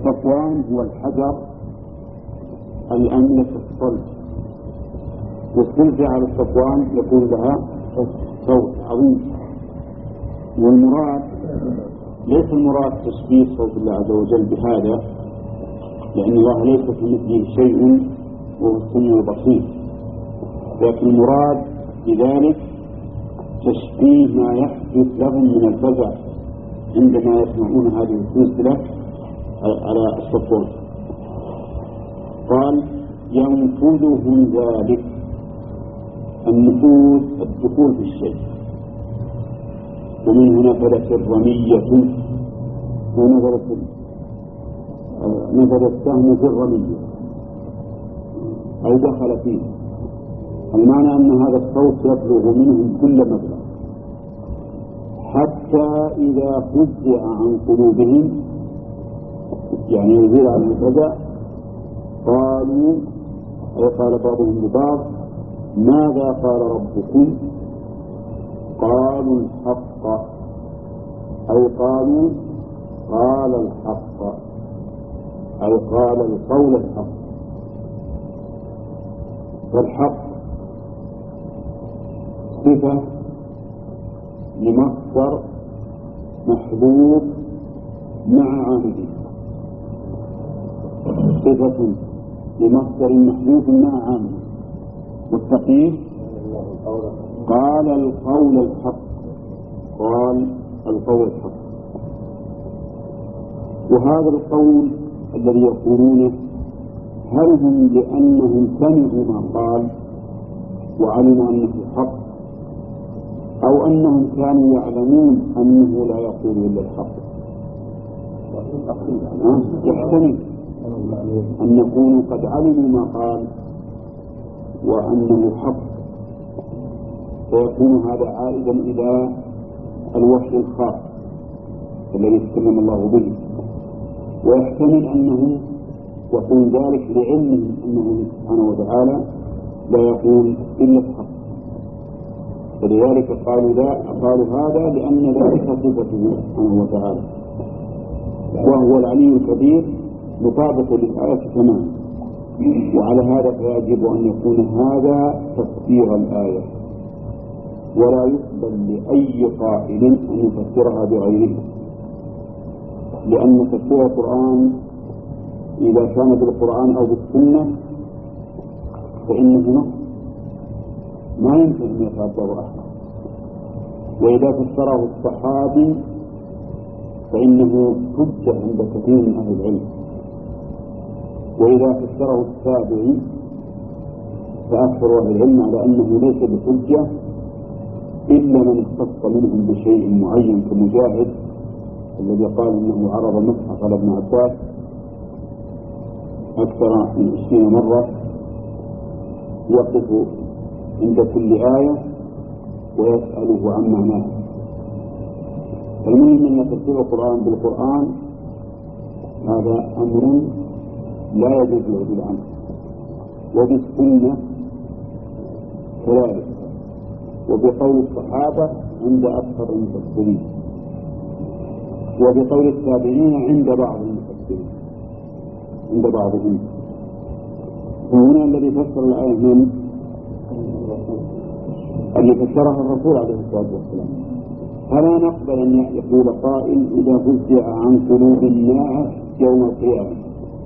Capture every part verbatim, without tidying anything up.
الصفوان هو الحجر الأملس الصلب، والسلسلة على الصفوان يكون لها صوت عظيم. والمراد ليس المراد تشبيه صوت الله عز وجل بهذا، لأن الله ليس كمثله شيء وهو السميع البصير، لكن المراد بذلك تشبيه ما يحدث لهم من الفزع عندما يسمعون هذه السلسلة على الصفوان. قال ينفذهم ذلك، النفوذ الدخول في الشيء، ومن هنا نفذت الرمية ونفذت نفذ السهم في الرمية أي دخل فيه. المعنى أن هذا الصوت يبلغ منهم كل مبلغ، حتى إذا فزع عن قلوبهم، يعني يزيل عن الفزع، قالوا أي قال بعضهم لبعض ماذا قال ربكم؟ قالوا الحق، أي قالوا قال الحق، أي قال القول الحق. والحق صفة لمصدر محذوف مع عامله، صفة لمصدر محذوف مع عامله. والتقييد قال القول الحق، قال القول الحق. وهذا القول الذي يقولونه هل هم لأنهم سمعوا ما قال وعلموا أنه الحق، أو أنهم كانوا يعلمون أنه لا يقول إلا الحق؟ يحتمل أن يكونوا قد علموا ما قال وأنه حق، فيكون هذا عائدا إلى الوحي الخاص الذي تكلم الله به. ويحتمل أنه يقول ذلك لعلمه أنه سبحانه وتعالى لا يقول إلا الحق، فلذلك قالوا, قالوا هذا لأن ذلك صفته سبحانه وتعالى، وهو العلي الكبير مطابق للآية تماما. وعلى هذا فيجب أن يكون هذا تفسير الآية، ولا يقبل لأي قائل أن يفسرها بغيره، لأن تفسير القرآن إذا كان بالقرآن أو بالسنة فإنه نص ما يمكن أن يتعبر أحد، وإذا فسره الصحابي فإنه حجة عند كثير من أهل العلم، وإذا فسره التابعي فأكثر أهل العلم على أنه ليس بحجة إلا من اختص منهم بشيء معين كمجاهد الذي قال إنه عرض المصحف على ابن عباس أكثر من عشرين مرة، يقف عند كل آية ويسأله عن معناه. المهم أن تفسير القرآن بالقرآن هذا أمر لا يجوز العدول عنه، وبالسنة كذلك، وبقول الصحابة عند أكثر المفسرين، وبقول التابعين عند بعض المفسرين عند بعضهم. وهنا الذي فسر الآية من الذي فسرها الرسول عليه الصلاة والسلام. فلا نقبل أن يقول قائل إذا فزع عن قلوب الناس يوم القيامة.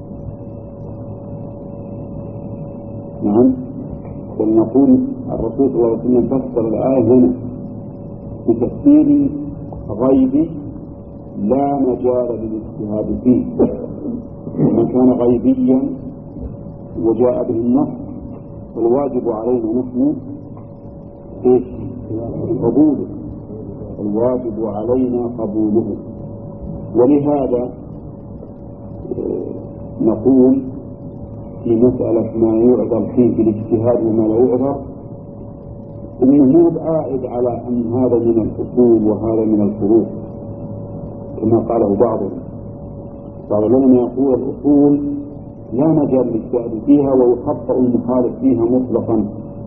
نعم، بل نقول الرسول صلى الله عليه وسلم فسر الآية هنا بتفسير غيبي لا مجال للاجتهاد فيه، ومن كان غيبيا وجاء به النص فالواجب علينا نحن ايش؟ قبوله، الواجب علينا قبوله. ولهذا نقول في مسألة ما يعذر فيه في الاجتهاد وما لا يعذر انه مو بعائد على ان هذا من الاصول وهذا من الفروع كما قاله بعضهم. بعض العلماء يقول الاصول لا مجال للاجتهاد فيها ويخطئ المخالف فيها مطلقا،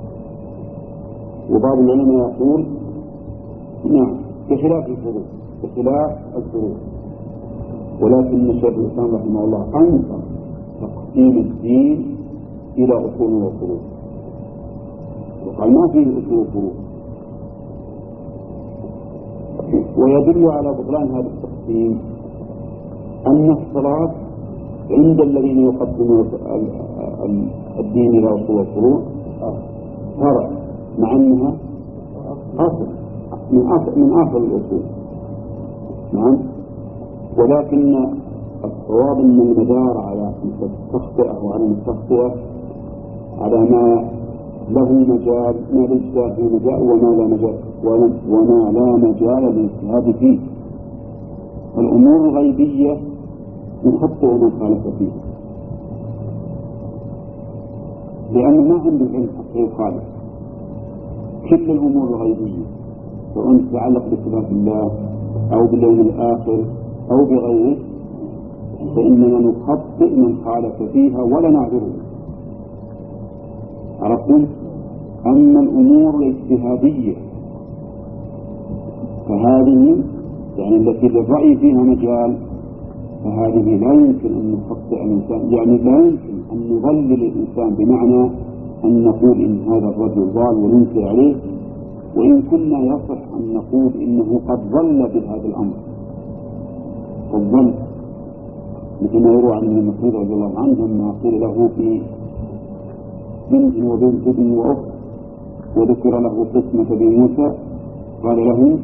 وبعض العلماء يقول نعم بخلاف الفروع بخلاف الفروع ولكن الشيخ الإسلام رحمه الله أنكر تقسيم الدين إلى أصول وفروع، وقال ما فيه أصول وفروع. ويدل على بطلان هذا التقسيم أن الصلاة عند الذين يقدمون الدين إلى أصول وفروع فرع، مع أنها أصل من أصل من أصل الأصول. نعم. ولكن الصواب أن المدار على التخطئة وعلى التخطئة على ما له مجال، ما ليس فيه مجال وما لا مجال وما لا مجال للاجتهاد فيه. الأمور الغيبية يخطئ من خالف فيها، لأنه ما عنده علم حقيقي خالص. كل الأمور الغيبية سواء تتعلق بصفات الله أو باليوم الآخر أو بغيره فإننا نخطئ من خالف فيها ولا نعذره. عرفتم؟ أما الأمور الاجتهادية فهذه يعني التي للرأي فيها مجال فهذه لا يمكن أن نخطئ الإنسان، يعني لا يمكن أن نضلل الإنسان بمعنى أن نقول إن هذا الرجل ضال وننكر عليه، وإن كنا يصح أن نقول إنه قد ضل بهذا الأمر. قد ضل مثل ما يروى عن ابن مسعود رضي الله عنه ما قيل له في بنت وبنت ابن وأخت وذكر له قسمة بن موسى قال له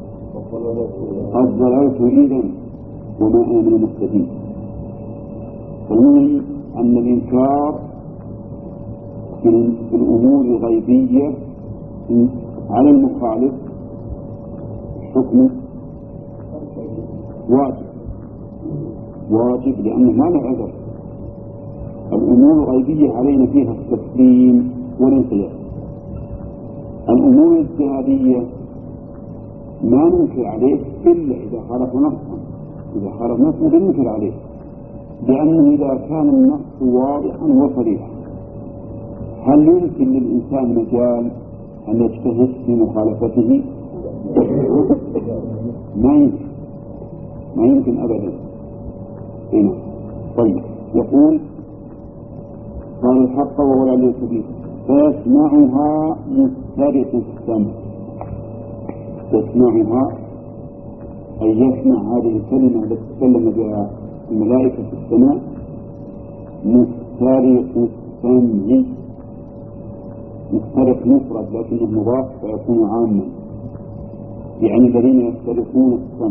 قد ضللت إذن وما أنا من المهتدين. فالمهم أن الإنكار في الأمور الغيبية على المخالف حكمه واجب واجب لأنه ما له عذر. الأمور الغيبية علينا فيها التسليم والانقياد. الأمور الاجتهادية ما ننكر عليه إلا إذا خالف نصا، إذا خالف نصا بننكر عليه، لأنه إذا كان النص واضحا وصريحا هل يمكن للإنسان مجال أن يجتهد في مخالفته؟ ما يمكن ما يمكن أبدا. هنا طيب يقول قال الحق وهو العلي الكبير فيسمعها مسترق السمع. يسمعها أي يسمع هذه الكلمة التي تكلم بها الملائكة في السماء مسترق السمع. مسترق مفرد لكنه مضاف فيكون عاما، يعني الذين يسترقون السمع.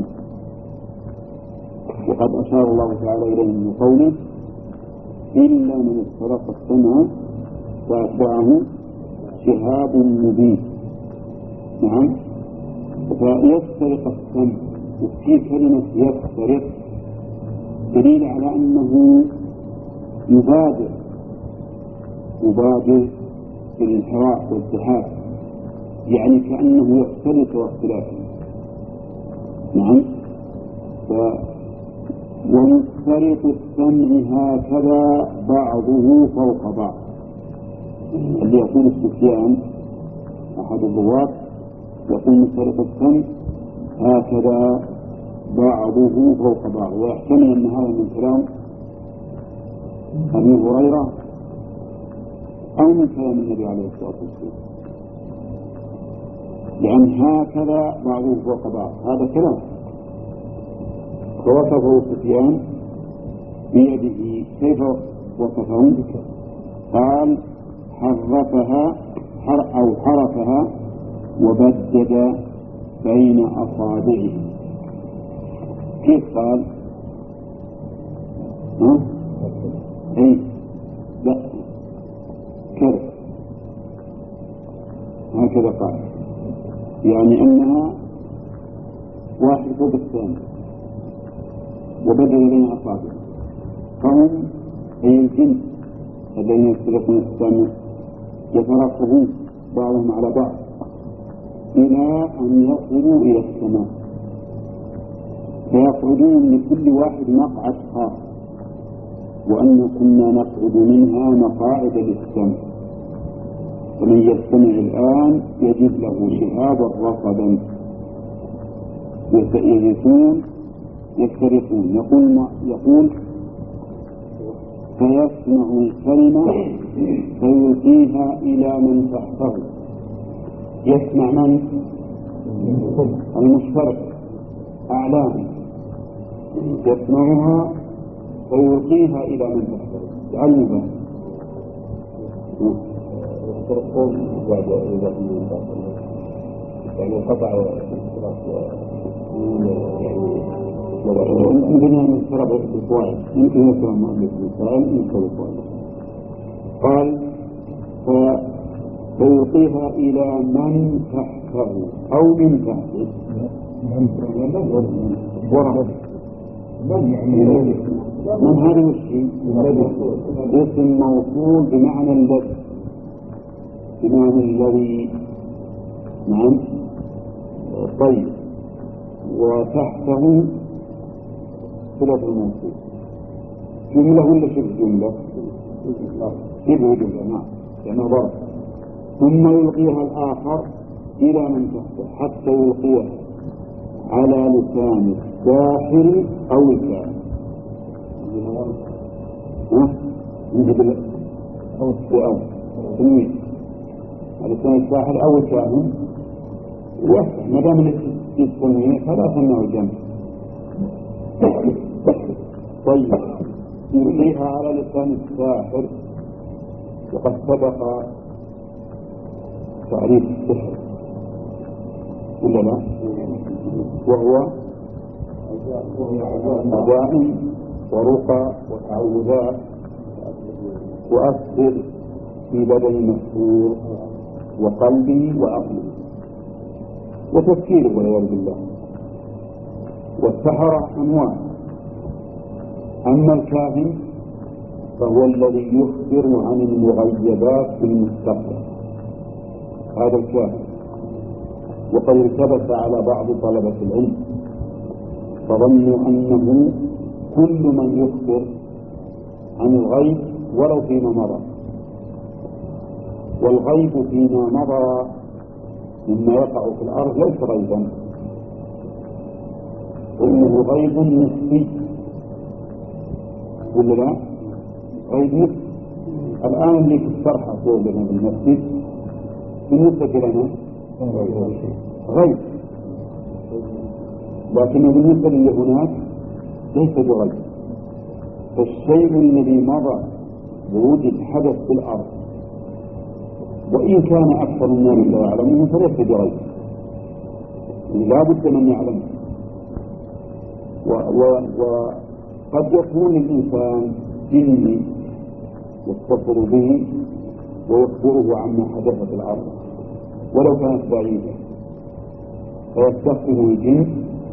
وقد أشار الله تعالى إليه من قوله إلا من استرق السمع فأتبعه شهاب مبين. نعم. فيسترق السمع وفي كلمة يسترق دليل على أنه يبادر يبادر في الانحراف والاتحاد، يعني كأنه يختلف واختلافه. نعم. ف ومسترق السمع هكذا بعضه فوق بعض. اللي يقول السفيان أحد الرواة يقول مسترق السمع هكذا بعضه فوق بعض، ويحتمل أن هذا من كلام أبي هريرة أو من كلام النبي عليه الصلاة والسلام، لأن هكذا بعضه فوق بعض هذا كلام. فوصفه سفيان بيده كيف وصفه؟ قال حرفها حر أو حرفها وبدد بين أصابعه. كيف قال؟ ها؟ أي لا كذا هكذا قال، يعني أنها واحد فوق الثاني وبدل بين أصابعه. فهم أي الجن الذين يسترقون السمع يتراقبون بعضهم على بعض إلى أن يصلوا إلى السماء، فيقعدون لكل واحد مقعد خاص، وأن كنا نقعد منها مقاعد للسمع، فمن يستمع الآن يجد له شهابا رصدا يجلسون يفترقون. يقول يقول فيسمع الكلمة فيلقيها إلى من تحته. يسمع من؟ المشترك أعلام، يسمعها فيلقيها إلى من تحته. تعلمها يفترقون بعد إذا يعني قطع يعني يمكن أن يفترق بالفوائد، يمكن يفترق المؤلف بالفوائد، يمكن بالفوائد. قال فيلقيها إلى من تحته أو من تحته ورد من هذا الشيء اسم موصول بمعنى الذي بمعنى الذي. نعم. طيب، وتحته صلة الموصول جملة ولا شبه جملة؟ شبه جملة. نعم، لأنه ضرب. ثم يلقيها الآخر إلى من تحته حتى يلقيها على لسان الساحر أو الكاهن. ها؟ نجد أو السؤال تنوين على لسان الساحر أو الكاهن يفتح ما دام التنوين فلا تمنع الجمع. طيب، يلقيها على لسان الساحر، وقد سبق تعريف السحر ولا لا؟ وهو أداء ورقى وتعوذات وأثر في بدن المسحور وقلبه وعقله وتفكيره والعياذ بالله. والسحرة أنواع. أما الكاهن فهو الذي يخبر عن المغيبات في المستقبل، هذا الكاهن. وقد التبس على بعض طلبة العلم فظنوا أنه كل من يخبر عن الغيب ولو فيما مضى، والغيب فيما مضى مما يقع في الأرض ليس غيبا، وإنه غيب نسبي ولا لا؟ غيب نسبي. الآن اللي في الصرحة فوق لنا بالمسجد بالنسبة لنا غيب، لكنه بالنسبة للي هناك ليس بغيب. فالشيء الذي مضى بوجود حدث في الأرض وإن كان أكثر الناس لا يعلمونه فليس بغيب، لا بد من يعلمه. وقد يكون الإنسان جني يتصل به ويخبره عما حدث في الأرض ولو كانت بعيدة، فيستخدم الجن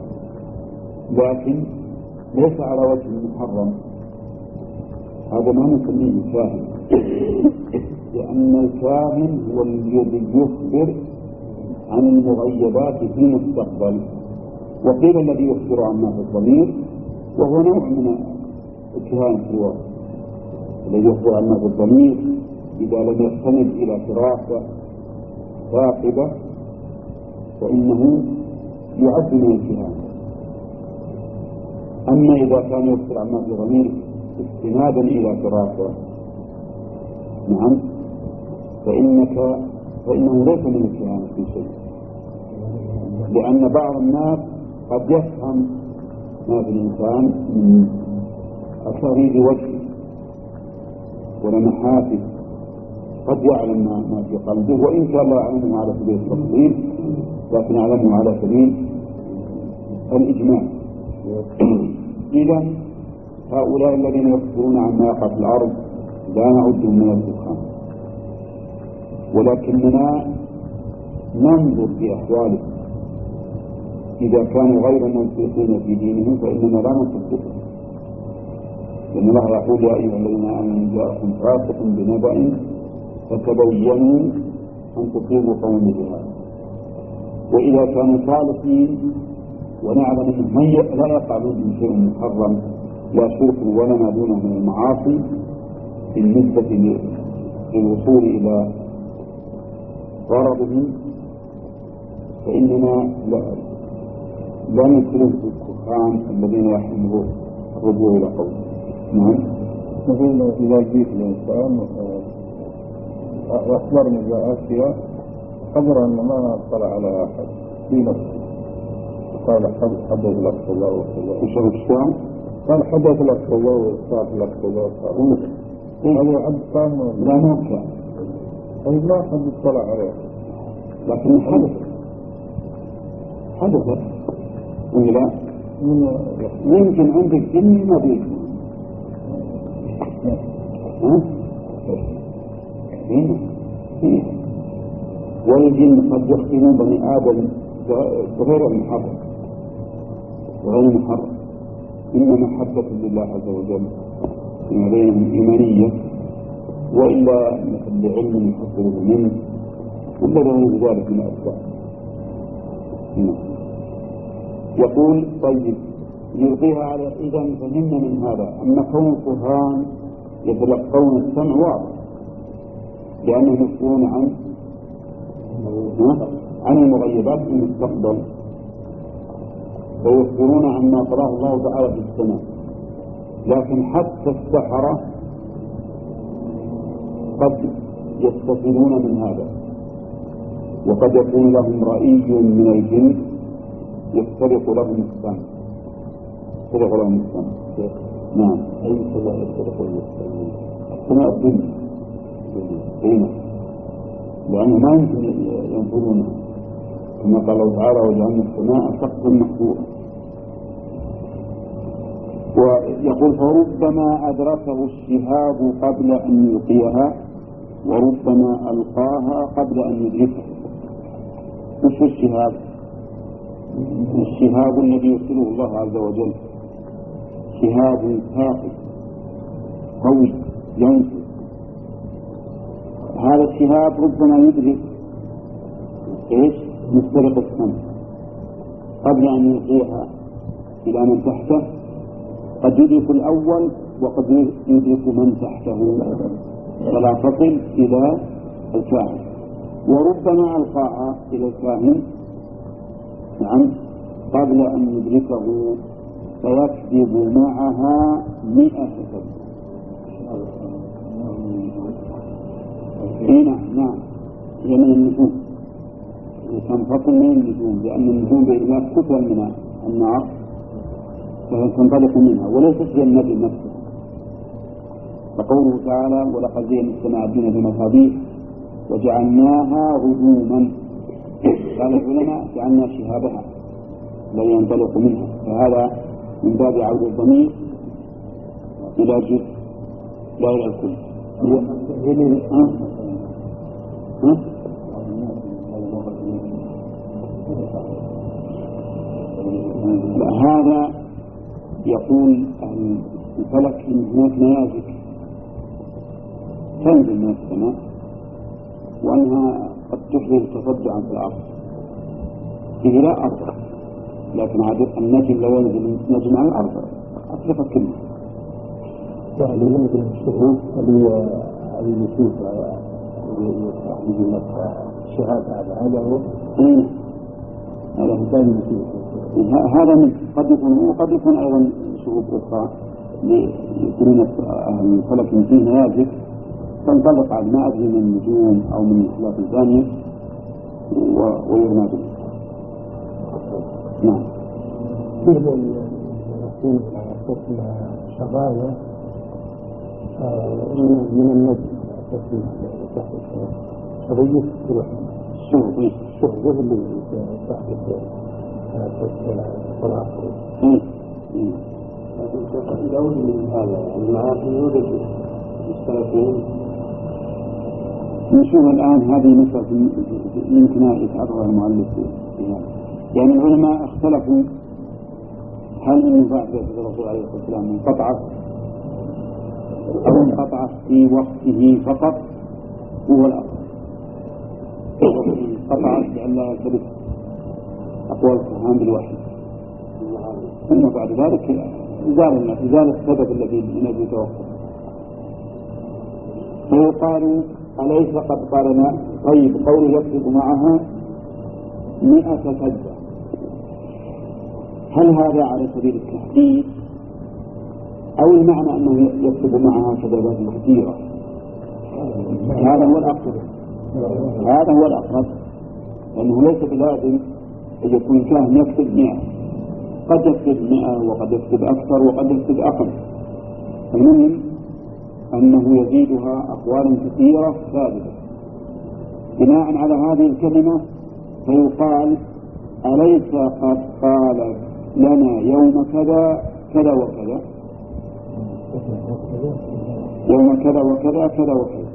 لكن ليس على وجه محرم، هذا ما نسميه كاهن، لأن الكاهن هو الذي يخبر عن المغيبات في المستقبل. وقيل الذي يخبر عما في الضمير، وهو نوع من الكهانة في الوقت. الذي يخبر عما في الضمير إذا لم يستند إلى فراسة ثاقبة فإنه يعد من الكهانة. أما إذا كان يخبر عما في ضمير استنادا إلى فراسة، نعم، فإنك فإنه ليس من الكهانة في شيء، لأن بعض الناس قد يفهم ما في الإنسان من أساليب وجهه ولمحاته، قد يعلم ما في قلبه وإن كان لا يعلمه على سبيل التفضيل لكن يعلمه على سبيل الإجمال. إذا هؤلاء الذين يخبرون عما يقع في الأرض لا نعدهم من الدخان، ولكننا ننظر في أحوالهم. إذا كانوا غير منسوخين في دينهم فإننا لا نصدقهم، لأن الله يقول يا أيها الذين آمنوا جاءكم فاسق بنبأ فتبينوا أن تصيبوا قوما بجهالة. وإذا كانوا صالحين ونعلم أنهم لا يقع منهم شيء محرم لا شرك ولا ما دونه من المعاصي بالنسبة للوصول إلى غرضهم، فإننا لا يدخلون في الكفران الذين يحملون الرجوع إلى قوله. نعم. مثلا إذا جيت الإنسان وأخبرني بأشياء قدر أن ما اطلع على أحد في نفسه قال حدث لك الله وكذا وشرب الشام قال حدث لك الله وصاح لك كذا هذا عبد فاهم لا ما كان طيب ما حد اطلع عليه لكن حدث حدث ولا يمكن عندك جن ما بيك ها؟ هنا هنا والجن قد يختمون بني آدم بغير المحرم وغير المحرم إما محبة لله عز وجل فيما بينهم إيمانية وإلا لعلم يحصله منه ولا غير ذلك من الأسباب. يقول طيب يلقيها على إذا فهمنا من هذا أن كون القرآن يتلقون السمع واضح لأنهم يسألون عن عن المغيبات في المستقبل ويخبرون عما قرأه الله تعالى في السماء. لكن حتى السحرة قد يستفيدون من هذا وقد يكون لهم رأي من الجن يختلط لهم السمع يختلط لهم السمع. نعم. أي سماء يختلط لهم السمع؟ السماء الدنيا هنا لأنه ما يمكن ينفذونها كما قال الله تعالى وجعلنا السماء سقفا محفوظا. ويقول فربما أدركه الشهاب قبل أن يلقيها وربما ألقاها قبل أن يدركها. وش الشهاب؟ الشهاب الذي يرسله الله عز وجل شهاب ثاقب قوي ينفذ. هذا الشهاب ربما يدرك ايش؟ مسترق السمع قبل ان يلقيها الى من تحته. قد يدرك الاول وقد يدرك من تحته فلا تصل الى الكاهن. وربما القاها الى الكاهن نعم قبل ان يدركه فيكذب معها مئة كذب. هنا نعم هي من النجوم تنفصل من النجوم لأن النجوم بإذنها كثر من النار فتنطلق منها وليست هي النجم نفسه. فقوله تعالى ولقد زينا السماء الدنيا بمصابيح وجعلناها رجوما قال العلماء جعلنا شهابها الذي ينطلق منها فهذا من باب عود الضمير إلى جزء لا إلى الكل. هذا يقول الفلك إن هناك نيازك تنزل من السماء وأنها قد تحدث تصدعا في الأرض فيه لا أرض لكن عادة النجم لو ينزل نجم على الأرض أطلق كلمة يعني يمكن الشهود اللي اللي يشوف يجي لك شهادة هذا هو هذا هو ثاني هذا من قد يكون وقد يكون أيضا شهود أخرى ليكونون أهل الفلك فيه نيازك تنطلق على ما أدري من النجوم أو من الخلاف الثانية ويرمى به. نعم. فيه يكون قسم شظايا من النجم قسم تحت شظية شهود شهود اللي تحت الصلاة. الأول من هذا المعاصي يوجد مستلفين. نشوف الآن هذه مسألة يمكن يتعرض المؤلف فيها. يعني العلماء اختلفوا هل النزاع في الرسول عليه الصلاة والسلام انقطعت أو انقطعت في وقته فقط هو الأصل. انقطعت لأن لا يلتبس أقوال الكهان بالوحي ثم بعد ذلك إزال إزال السبب الذي من أجل توقف. فيقال أليس قد قالنا طيب قوله يكتب معها مئة كذبة هل هذا على سبيل التحديد أو المعنى أنه يكتب معها كتابات كثيرة؟ هذا هو الأقرب هذا هو الأقرب لأنه ليس بلازم أن يكون كاهن يكتب مئة، قد يكتب مئة وقد يكتب أكثر وقد يكتب أقل. المهم أنه يزيدها أقوالا كثيرة ثابتة. بناء على هذه الكلمة فيقال أليس قد قال لنا يوم كذا كذا وكذا، يوم كذا وكذا كذا وكذا،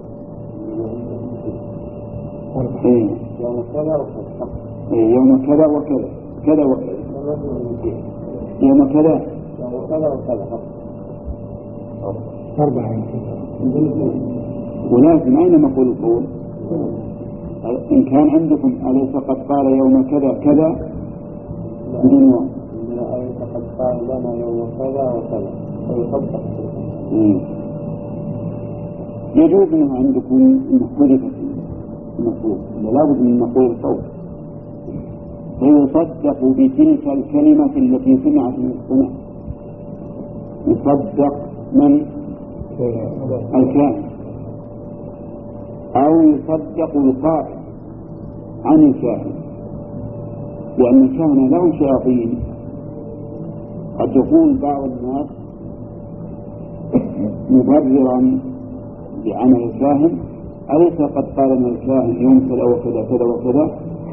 إيه. يوم كذا وكذا إيه. يوم كذا وكذا كذا وكذا يوم كذا وكذا وكذا أربعة. ولكن أين مقول القول؟ إن كان عندكم أليس قد قال يوم كذا كذا بدون واو، أليس قد قال لنا يوم كذا وكذا ويطبق. يجوز أنه عندكم أن حذفت المقول، لا بد من مقول القول، فيصدق بتلك الكلمة التي سمعت من السماء. يصدق من الكاهن أو يصدق القائل عن الكاهن، لأن الكاهن له شياطين. قد يقول بعض الناس مبررا بعمل الكاهن أليس قد قال من الكاهن يوم كذا وكذا كذا وكذا،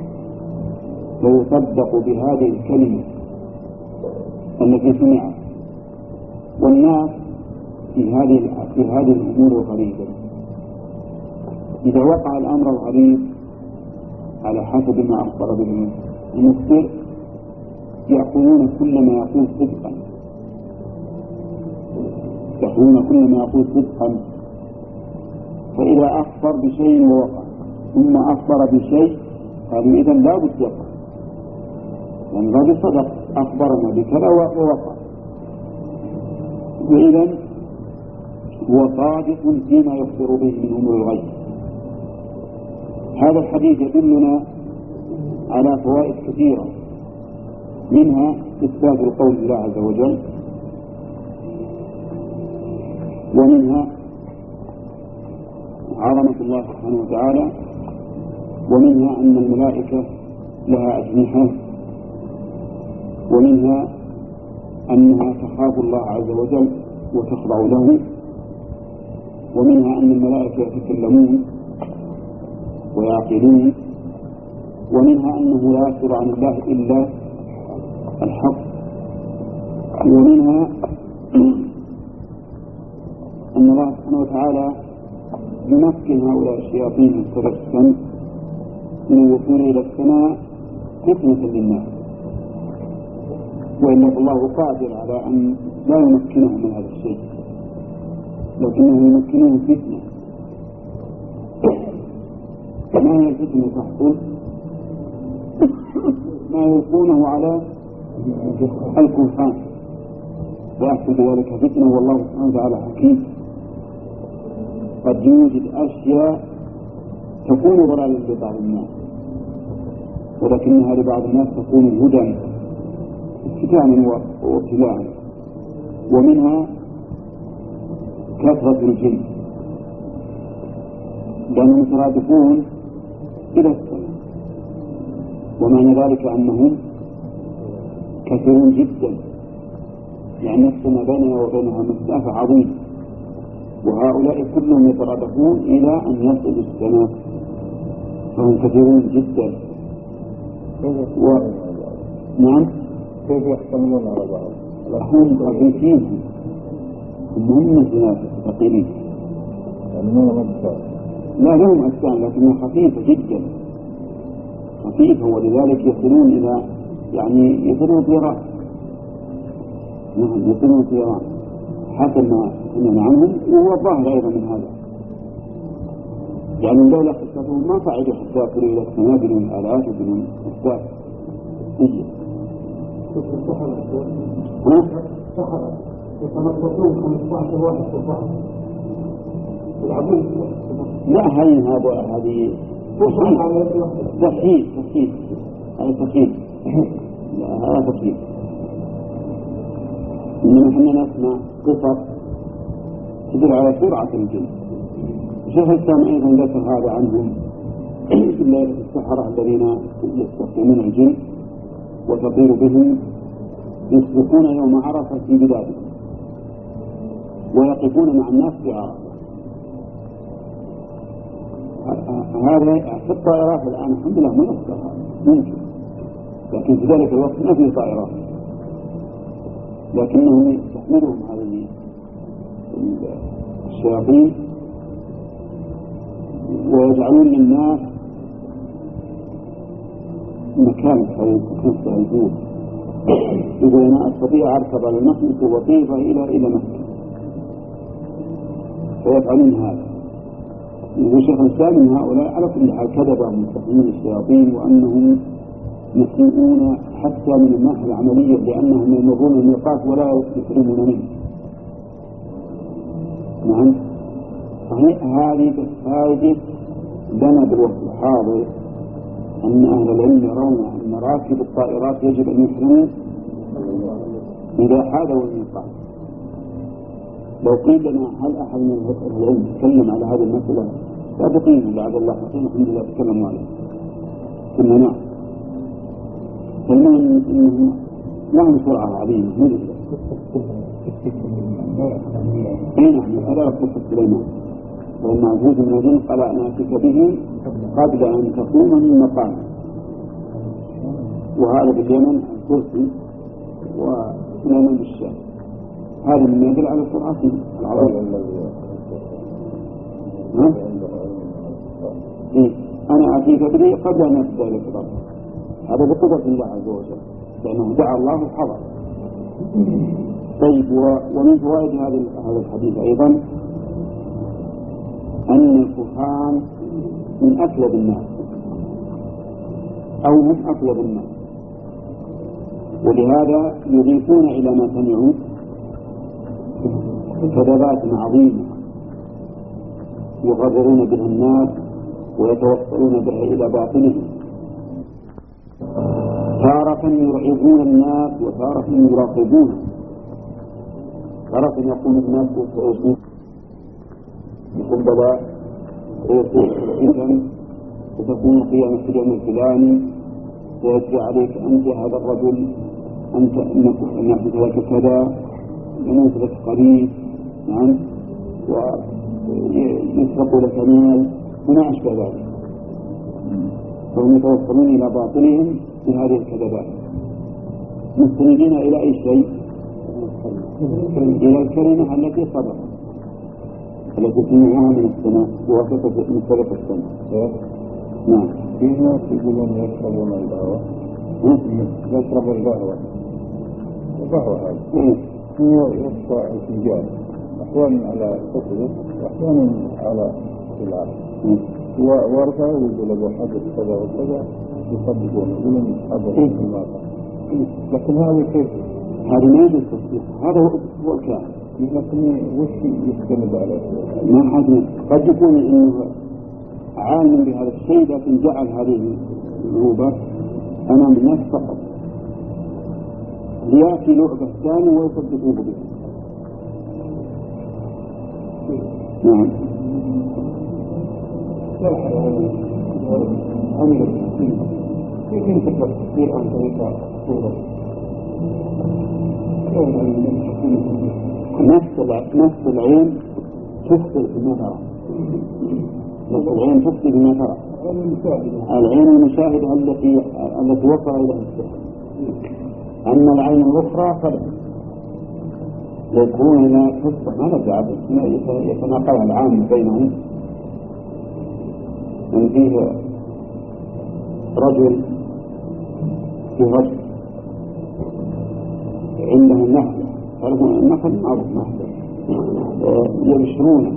فيصدق بهذه الكلمة التي سمعت. والناس في هذه في هذه الأمور الغريبة إذا وقع الأمر الغريب على حسب ما أخبر به المخبر يأخذون كل ما يقول صدقا، يأخذون كل ما يقول صدقا. فإذا أخبر بشيء ووقع ثم أخبر بشيء قالوا إذن لا بد يقع، لأن الرجل صدق أخبرنا بكذا ووقع، وإذن هو صادق فيما يخبر به من أمور الغيب. هذا الحديث يدلنا على فوائد كثيرة، منها إثبات القول لله عز وجل، ومنها عظمة الله سبحانه وتعالى، ومنها أن الملائكة لها أجنحة، ومنها أنها تخاف الله عز وجل وتخضع له، ومنها أن الملائكة يتكلمون ويعقلون، ومنها أنه لا يصدر عن الله إلا الحق، ومنها أن الله سبحانه وتعالى يمكن هؤلاء الشياطين من الترسم من الوصول إلى السماء فتنة للناس، وإن الله قادر على أن لا يمكنهم من هذا الشيء، لكنه يمكنهم فتنة. ما هي الفتنة تحصل؟ ما يلقونه على الكفار ويحصل ذلك فتنة، والله سبحانه وتعالى حكيم. قد يوجد أشياء تكون ضلالا لبعض الناس، ولكنها لبعض الناس تكون هدى فتانا وابتلاء. ومنها كثرة الجن، لأنهم يترادفون إلى السماء، ومعنى ذلك أنهم كثيرون جدا، يعني السماء بيننا وبينها مسافة عظيمة، وهؤلاء كلهم يترادفون إلى أن يصلوا السماء، فهم كثيرون جدا. و... نعم، كيف يحتملون على بعض؟ هم خفيفين، هم الناس ثقيلين، يعني ما هم أجسام؟ لا لهم أجسام لكنها خفيفة جدا، خفيفة، ولذلك يصلون إلى يعني يصلون طيران، نعم يصلون طيران حسب ما سمعنا عنهم، وهو الظاهر أيضا من هذا، يعني لولا خصتهم ما فعلوا حتى يصلوا إلى السماء بدون الآلات وبدون أسباب. ها؟ يتنططون خمسة واحد في الظهر لا هاي هذا هذه تسهيل تسهيل هذا تسهيل لا هذا تسهيل إنما إحنا نسمع قصص تدل على سرعة الجن. شيخ الإسلام أيضا ذكر هذا عنهم إلا السحرة الذين يستخدمون الجن وتطير بهم، يسبقون يوم عرفة في بلادهم ويقفون مع الناس في عرفة. هذا في الطائرات الآن الحمد لله ميسر ممكن، لكن في ذلك الوقت ما في طائرات، لكنهم يستحملهم هذه الشياطين ويجعلون للناس مكان يستخدم الجود. إذا أنا أستطيع أركب على المخلص وطيفة إلى إلى مكة فيفعلون هذا. الشيخ الإسلام من هؤلاء على كل حال كذبة مستخدمين الشياطين وأنهم مسيئون حتى من الناحية العملية، لأنهم يمرون الميقات ولا يكرمون منه. نعم صحيح. هذه فائدة لنا بالوقت الحاضر أن أهل العلم يرون أن راكب الطائرات يجب أن يحرموا إذا حاذوا الميقات. لو قيل لنا هل أحد من أهل العلم يتكلم على هذه المسألة سابقين لعل الله حقين الحمد لله تكلموا عليه كنا نعم. فالمهم إنهم لهم سرعة عظيمة مجدة. أي نعم هذا قصة سليمان وما عزيز من الجن قال ناتك به قبل أن تقوم من مقام. وهذا باليمن الكرسي وسليمان بالشام. هذا من يدل على سرعة العظيمة. إيه؟ أنا أتيك به قبل أن أبدأ لك الأرض. هذا بقدرة الله عز وجل لأنه دعا الله الحضر. طيب ومن فوائد هذا الحديث أيضا أن الكهان من أكلب الناس أو من أكلب الناس، ولهذا يضيفون إلى ما سمعوا كذبات عظيمة يغررون بها الناس ويتوصلون بها إلى باطنهم. تارة يرعبون الناس وتارة يراقبون. تارة يقول الناس ويسوء يقول بلا ويسوء الفتن وتكون قيام في اليوم الفلاني ويجري عليك أنت هذا الرجل أنت أنك نحدث لك كذا يموت لك قريب. نعم ويسرق لك مال وما أشبه ذلك. فهم يتوصلون إلى باطنهم بهذه الكذبات مستندين إلى أي شيء؟ إلى الكلمة التي صدقت التي سمعها من السماء بواسطة من سلف السماء. نعم. في ناس يقولون يشربون القهوة يشرب القهوة القهوة هذه هو يرفع الفنجان أحيانا على صدره وأحيانا على العرض وارفعه ويقول له حدث كذا وكذا يصدقون يقولون حدث الماطر. لكن هذا كيف؟ هذا ما يجوز تصديق. هذا هو الكلام. لكن وش يستند عليه؟ ما حد قد يكون إنه عالم بهذا الشيء لكن جعل هذه العوبة أمام الناس فقط ليأتي لعبة ثانية ويصدقوه بها. نعم. عمل التفسير كيف ينتقل التفسير عن طريقة صورة نفس العين تفصل في النظرة. نفس العين تفصل في النظرة. العين المشاهدة التي التي وصل إليها السحر. أما العين الأخرى فلا يكون هنا تصبح ما نزعب يتناقلها العام بينهم. من فيه رجل في رجل عنده نخلة تعرفون النخل معروف نخلة يبشرونه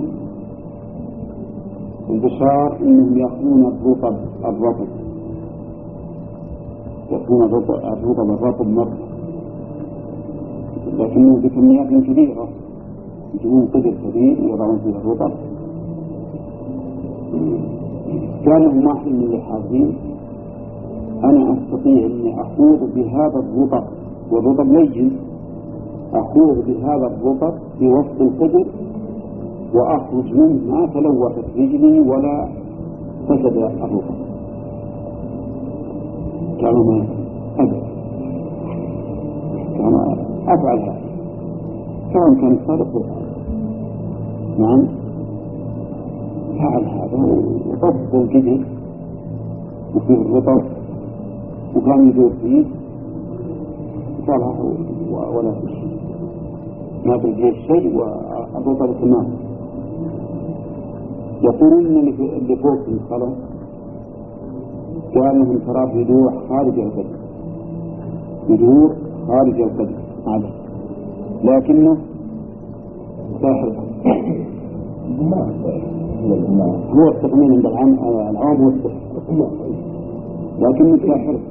البشار إنهم يأخذون الرطب الرطب يأخذون الرطب الرطب مرة لكنه بكميات كبيرة يجيبون قدر كبير ويضعون فيه الرطب. قال لهم واحد من اللي حاضرين أنا أستطيع أن أخوض بهذا الرطب والرطب لين أخوض بهذا الرطب في وسط الحجر وأخرج منه ما تلوثت رجلي ولا فسد الرطب. كانوا ما أبدا كان أفعل هذا كان كان صادق. نعم فعل هذا وطبق الجدر وفيه الرطب وكان يدور فيه طلع ولا شيء ما تجيه شيء والرطب تمام. يقولون اللي فوق الخلق كان لهم تراب يدور خارج البدن يدور خارج البدن هذا لكنه ساحر هو التقنين عند العام هو السحر لكنه ساحر.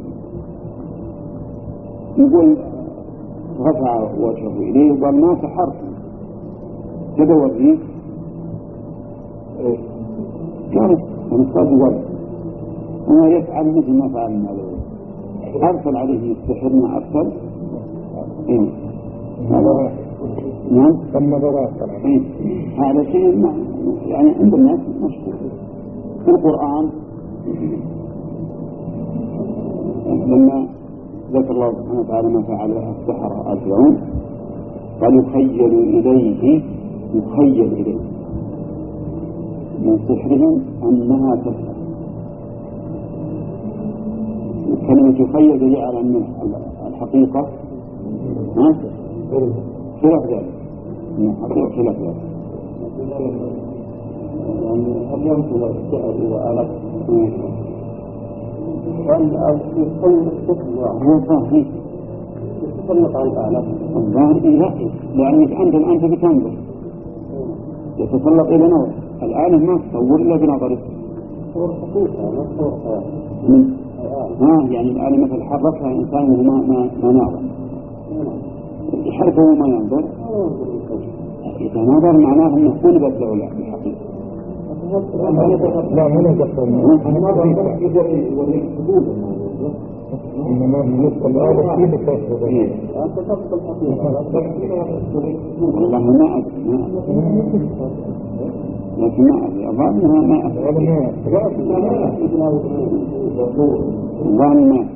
يقول رفع وجهه إليه وقال ما سحرت كذا وريك كانت مصاد ورد وما يفعل مثل ما فعلنا له أرسل عليه السحر ما أرسل إيه هذا نعم ثم ضرات هذا شيء يعني عند الناس مشهور في القرآن. لما ذكر الله سبحانه وتعالى ما فعل السحرة آل فرعون قال يخيل إليه يخيل إليه من سحرهم أنها تسحر. كلمة يخيل دليل على أن الحقيقة خلاف ذلك الحقيقة خلاف ذلك. هل يمكن السحر إذا ألف هل يصنف السحر هو صحيح يتصنف عن الآلات الظاهر لا لأنك أنت الآن تبي تنظر يتسلط إلى نظر الآلة ما تصور إلا بنظرك صور حقيقة ما صور خيال ها يعني الآلة مثل حركها إنسان وما ما ما نظر يحركه وما ينظر إذا نظر معناه أنه قلبت له الحقيقة. لا من يدخل إنما نصف الآلة فيه بكثرة والله ما أدري لكن ما أدري أظنها ما أدري أظن ما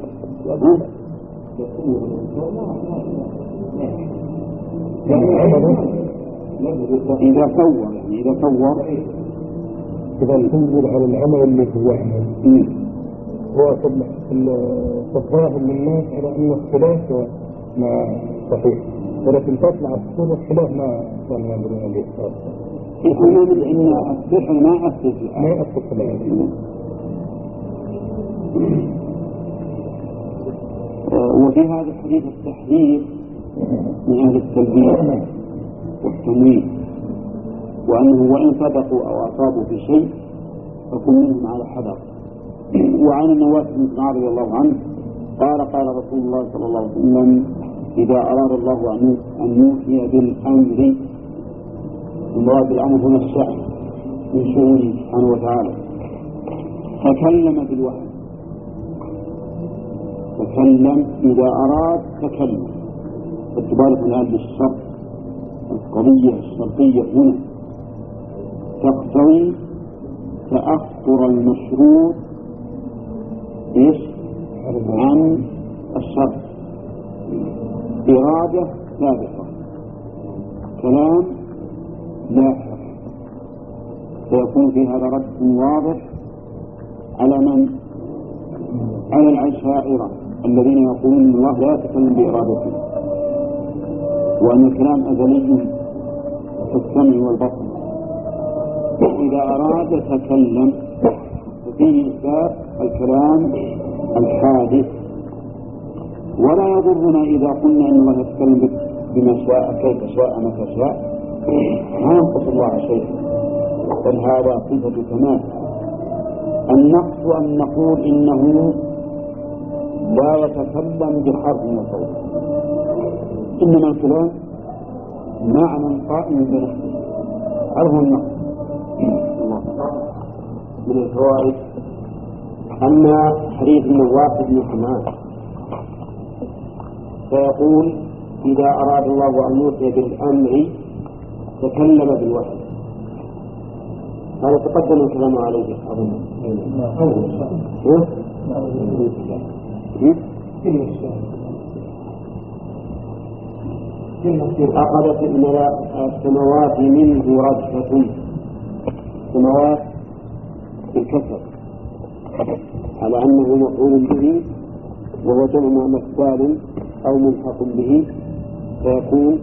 إذا صور يعني إذا صور إذا تنظر على العمل اللي هو عمل هو الظاهر للناس على أنه خلاف ما صحيح ولكن تطلع الصورة خلاف ما كان يعملون عليه. يقولون إن السحر ما يأثر ما يأثر في العلم. وفي هذا الحديث التحذير من أهل التلبية والتمويل وأنه وإن صدقوا أو أصابوا في شيء فكن منهم على حذر. وعن النواس بن سمعان رضي الله عنه قال قال رسول الله صلى الله عليه وسلم إذا أراد الله أن يوحي بالأمر المراد بالأمر هنا الشأن من شؤونه سبحانه وتعالى تكلم بالوحي تكلم إذا أراد تكلم. فتبارك الآن بالشرط القضية الشرطية هنا تقتضي تأخر المشروط إيش عن الشرط. إرادة سابقة كلام لاحق فيكون في هذا رد واضح على من على العشائرة الذين يقولون إن الله لا يتكلم بإرادته وأن الكلام أزلي في السمع والبصر. إذا أراد تكلم ففيه إثبات الكلام الحادث. ولا يضرنا إذا قلنا إن الله يتكلم بما شاء كيف شاء متى شاء ما ينقص الله شيء بل هذا صفة كمال. النقص أن نقول إنه لا يتكلم بحرف وصوت إنما الكلام معنى قائم بنفسه. هذا النقص. من الفوائد أن حديث النواس بن حماد فيقول إذا أراد الله أن يوحي بالأمر تكلم بالوحي. هذا تقدم الكلام عليه أظن. أخذت السماوات منه رجفة، السماوات بالكسر على أنه مفعول به وهو جمع مثال أو ملحق به فيكون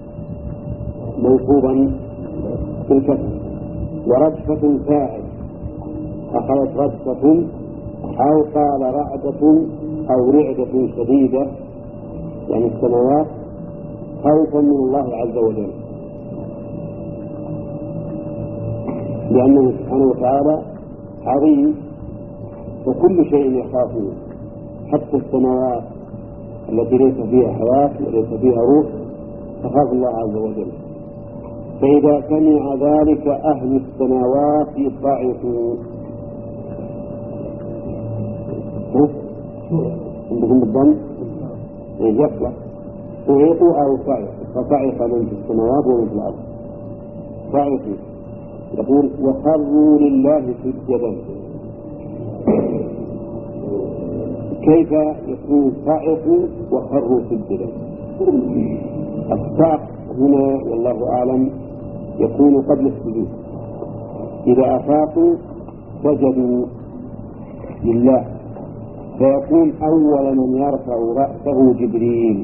منصوبا بالكسر. ورجفة فاعل، أخذت رجفة أو قال رعدة أو رعدة شديدة، يعني السماوات خوفا من الله عز وجل، لأنه سبحانه وتعالى عظيم وكل شيء يخافه، حتى السماوات التي ليس فيها حياة وليس فيها روح تخاف الله عز وجل. فإذا سمع ذلك أهل السماوات صعقوا. عندهم الظن يصلح صعقوا أو صعق، فصعق من في السماوات ومن في الأرض صعقوا. يقول وخروا لله سجدا. كيف يكون صعقوا وخروا سجدا؟ الصعق هنا والله أعلم يكون قبل السجود، إذا أفاقوا سجدوا لله، فيكون أول من يرفع رأسه جبريل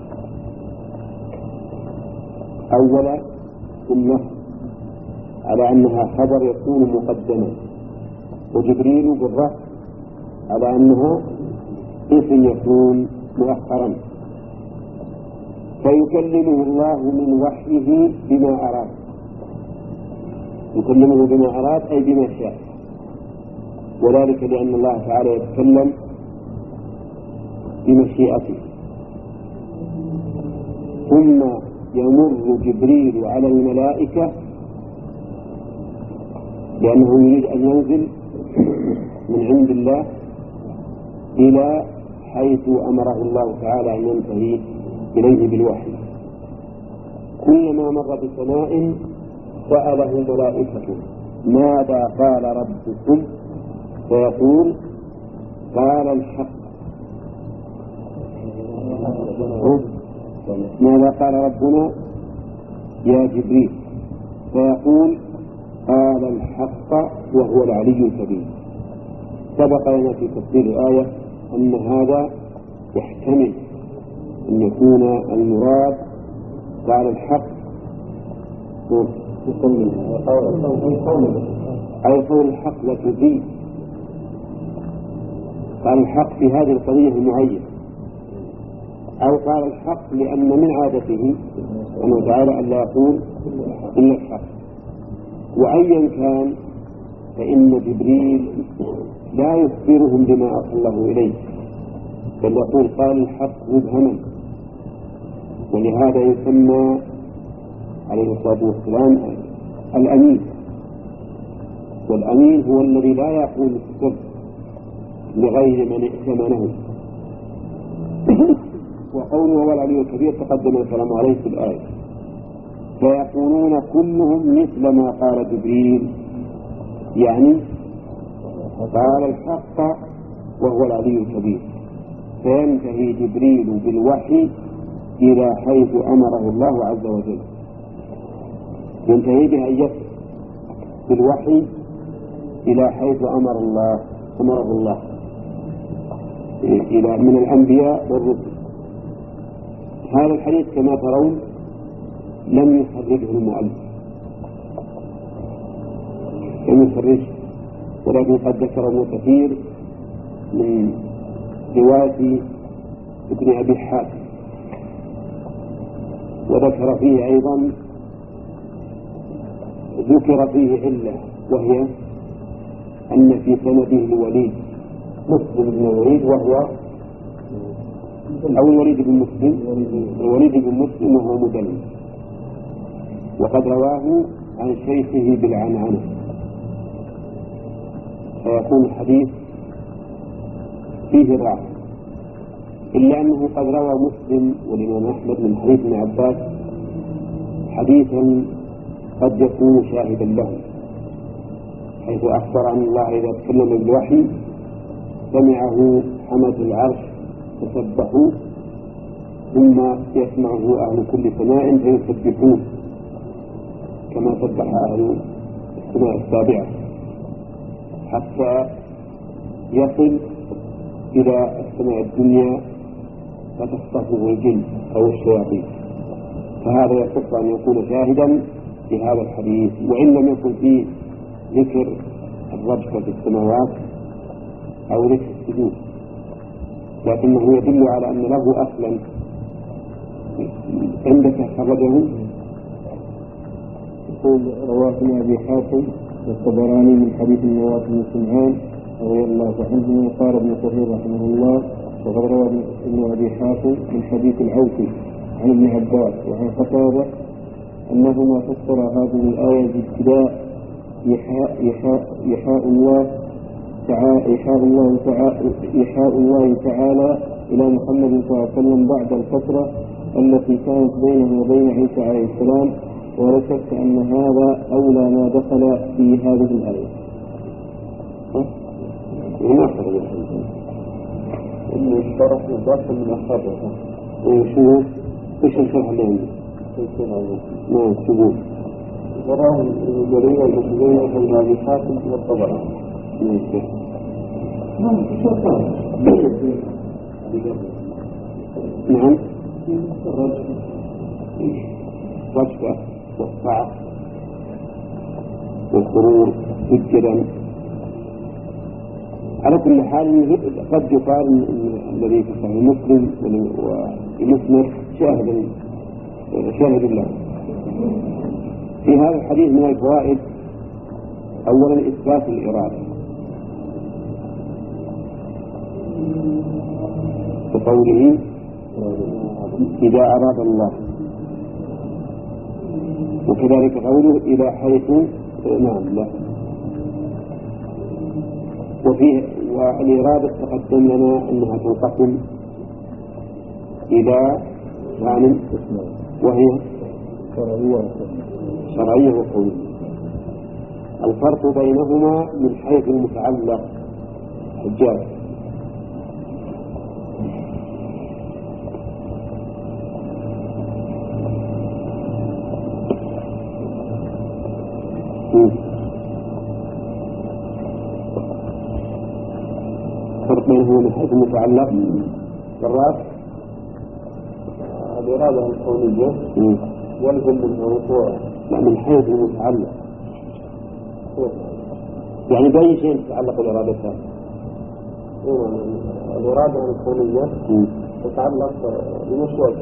أولا في النص على أنها خبر يكون مقدما، وجبريل بالرأس على أنها اسم يكون مؤخرا، فيكلمه الله من وحيه بما أراد، يكلمه بما أراد أي بما شاء، وذلك لأن الله تعالى يتكلم بمشيئته. ثم يمر جبريل على الملائكة لأنه يريد أن ينزل من عند الله إلى حيث أمره الله تعالى أن ينتهي إليه بالوحي. كلما مر بسماء سأله ملائكته ماذا قال ربكم؟ فيقول قال الحق. ماذا قال ربنا يا جبريل؟ فيقول قال الحق وهو العلي الكبير. سبق لنا في تفسير الآية أن هذا يحتمل أن يكون المراد قال الحق أي قول الحق لا تزيد، قال الحق في هذه القضية المعينة، أو قال الحق لأن من عادته أنه تعالى أن لا يقول إلا الحق. وأيا كان فإن جبريل لا يخبرهم بما أرسله إليه، بل يقول قال الحق مبهما، ولهذا يسمى عليه الصلاة والسلام الأمين. والأمين هو الذي لا يقول السر لغير من ائتمنه. وقوله هو العلي الكبير تقدم الكلام عليه في الآية. فيقولون كلهم مثل ما قال جبريل، يعني قال الحق وهو العلي الكبير، فينتهي جبريل بالوحي إلى حيث أمره الله عز وجل، ينتهي بها يسر بالوحي إلى حيث أمر الله أمره الله إلى من الأنبياء والرسل. هذا الحديث كما ترون لم يخرجه المؤلف، لم يخرجه، ولكن قد ذكر ابن كثير من رواية ابن أبي حاتم، وذكر فيه أيضا ذكر فيه علة، وهي أن في سنده الوليد مسلم بن الوليد، وهو أو الوليد بن مسلم الوليد بن مسلم وهو مدلس، وقد رواه عن شيخه بالعنعنة، فيكون الحديث فيه ضعف. إلا أنه قد روى مسلم والإمام أحمد من حديث ابن عباس حديثا قد يكون شاهدا له، حيث أخبر أن الله إذا تكلم بالوحي سمعه حمد العرش فسبحوا، ثم يسمعه أهل كل سماء فيسبحون كما سبح أهل السماء السابعة حتى يصل إلى السماء الدنيا فتخطفه الجن أو الشياطين، فهذا يصح أن يكون شاهدا بهذا الحديث، وإن لم يكن فيه ذكر الرجفة في السماوات أو ذكر السجود، لكنه يدل على أن له أصلا. عندك خرجه يقول رواه ابن أبي حاتم والطبراني من حديث النواس بن سمعان رضي الله عنه، وقال ابن كثير رحمه الله وقد روى ابن أبي حاتم من حديث العوفي عن ابن عباس وعن قتادة أنهما فسر هذه الآية بابتداء إيحاء إيحاء الله تعالى إيحاء الله تعالى إيحاء الله تعالى إلى محمد صلى الله عليه وسلم بعد الفترة التي كانت بينه وبين عيسى عليه السلام، ولا شك أن هذا أولى ما دخل في هذه الآية. ما خرج إنه اشترط الداخل من أخباره وشو إيش الشرح اللي عنده؟ ما الشبوه وراه الجريمة المسلمين ابن أبي حاتم والطبراني. نعم رجفة والصعق والسرور سجدا. على كل حال قد يقال ان الذي في صحيح مسلم ومسند شاهد شاهد له. في هذا الحديث من الفوائد اولا اثبات الاراده بقوله اذا اراد الله، وكذلك قوله الى حيث نعم لا. وفيه والإرادة تقدم لنا أنها تنقسم إلى ثاني وهي شرعية وقولية. الفرق بينهما من حيث المتعلق حجاج. الفرق بينهما من حيث المتعلق بالرأس الإرادة الكونية يلزم منها وقوع، لا من حيث المتعلق يعني بأي شيء تتعلق الإرادة؟ الإرادة الكونية تتعلق بمشروع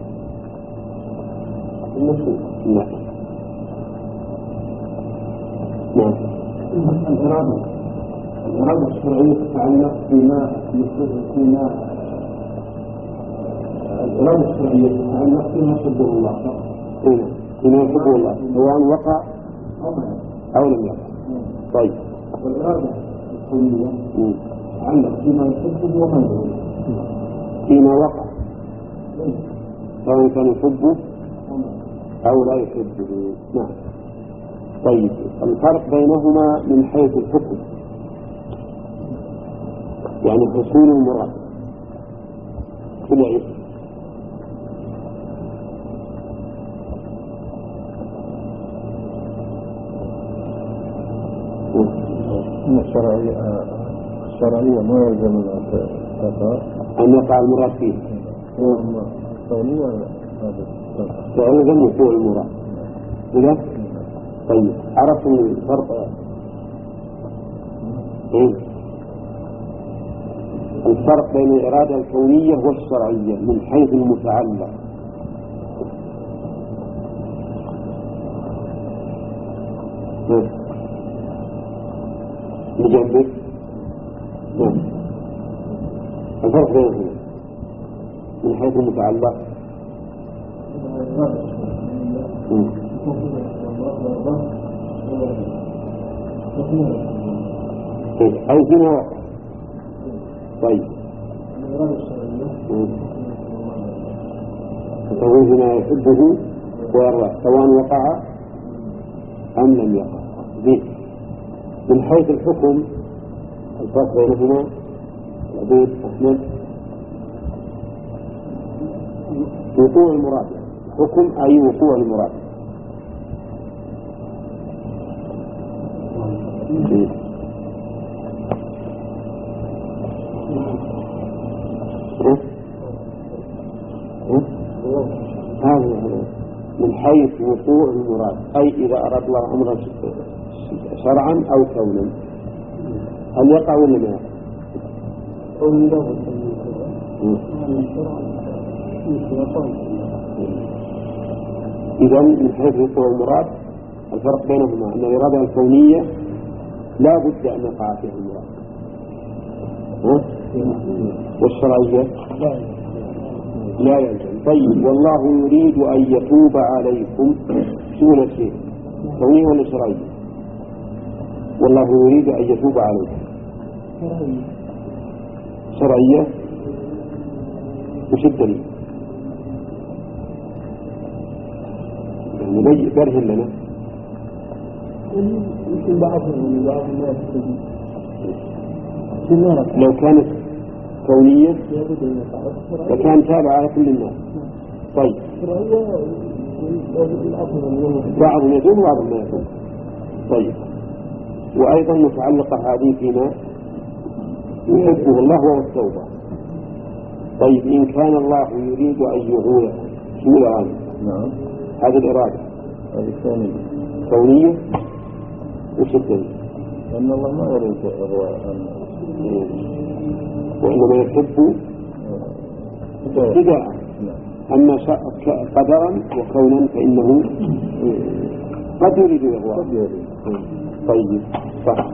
المشروع. لا نعم الإرادة الإرادة الشرعية تتعلق بما فيما الإرادة الشرعية تتعلق بما يحبه الله، بما يحبه الله سواء وقع أو لم يقع. طيب والإرادة الكونية تتعلق بما يحبه وما يحبه فيما وقع سواء كان يحبه أو لا يحبه. نعم. طيب الفرق بينهما من حيث الحكم يعني حصول المراد كل عيش. الشرعية الشرعية ما يلزم أن يقع المراد فيه الكونية يلزم وقوع المراد كذا. طيب عرفوا الفرق إيه؟ الفرق بين الإرادة الكونية والشرعية من حيث المتعلق. نجنبك نعم الفرق بينهما من حيث المتعلق أو فيما وقع. طيب الإرادة الشرعية فهو هنا يحبه ويرضى سواء وقع أم لم يقع. من حيث الحكم الفرق بينهما العبيد أحمد وقوع المراد، حكم أي وقوع المراد. هذا من حيث وقوع المراد، أي إذا أراد الله أمرا شرعا أو كونا هل يقع ولا ما يقع؟ إذا من حيث وقوع المراد الفرق بينهما أن الإرادة الكونية لا بد أن يقع فيها المراد، والشرعية لا يلزم. طيب والله يريد أن يتوب عليكم، شو نفسه كونية ولا شرعية؟ والله يريد أن يتوب عليكم شرعية. وش الدليل؟ يعني برهن لنا. يمكن بعضهم بعض الناس لو كانت كونية لكان تابع على كل الناس. طيب بعضهم يدوم وبعضهم لا يدوم. طيب وأيضا متعلقة هذه فيما يحبه الله وهو التوبة. طيب إن كان الله يريد أن يغوي شو الإرادة؟ نعم هذه الإرادة هذه كونية. كونية وش الدليل؟ لأن الله ما يريد إغواء وإنما يحب ابتداء. أما قدرا وكونا فإنه قد يريد إغواء. طيب صح.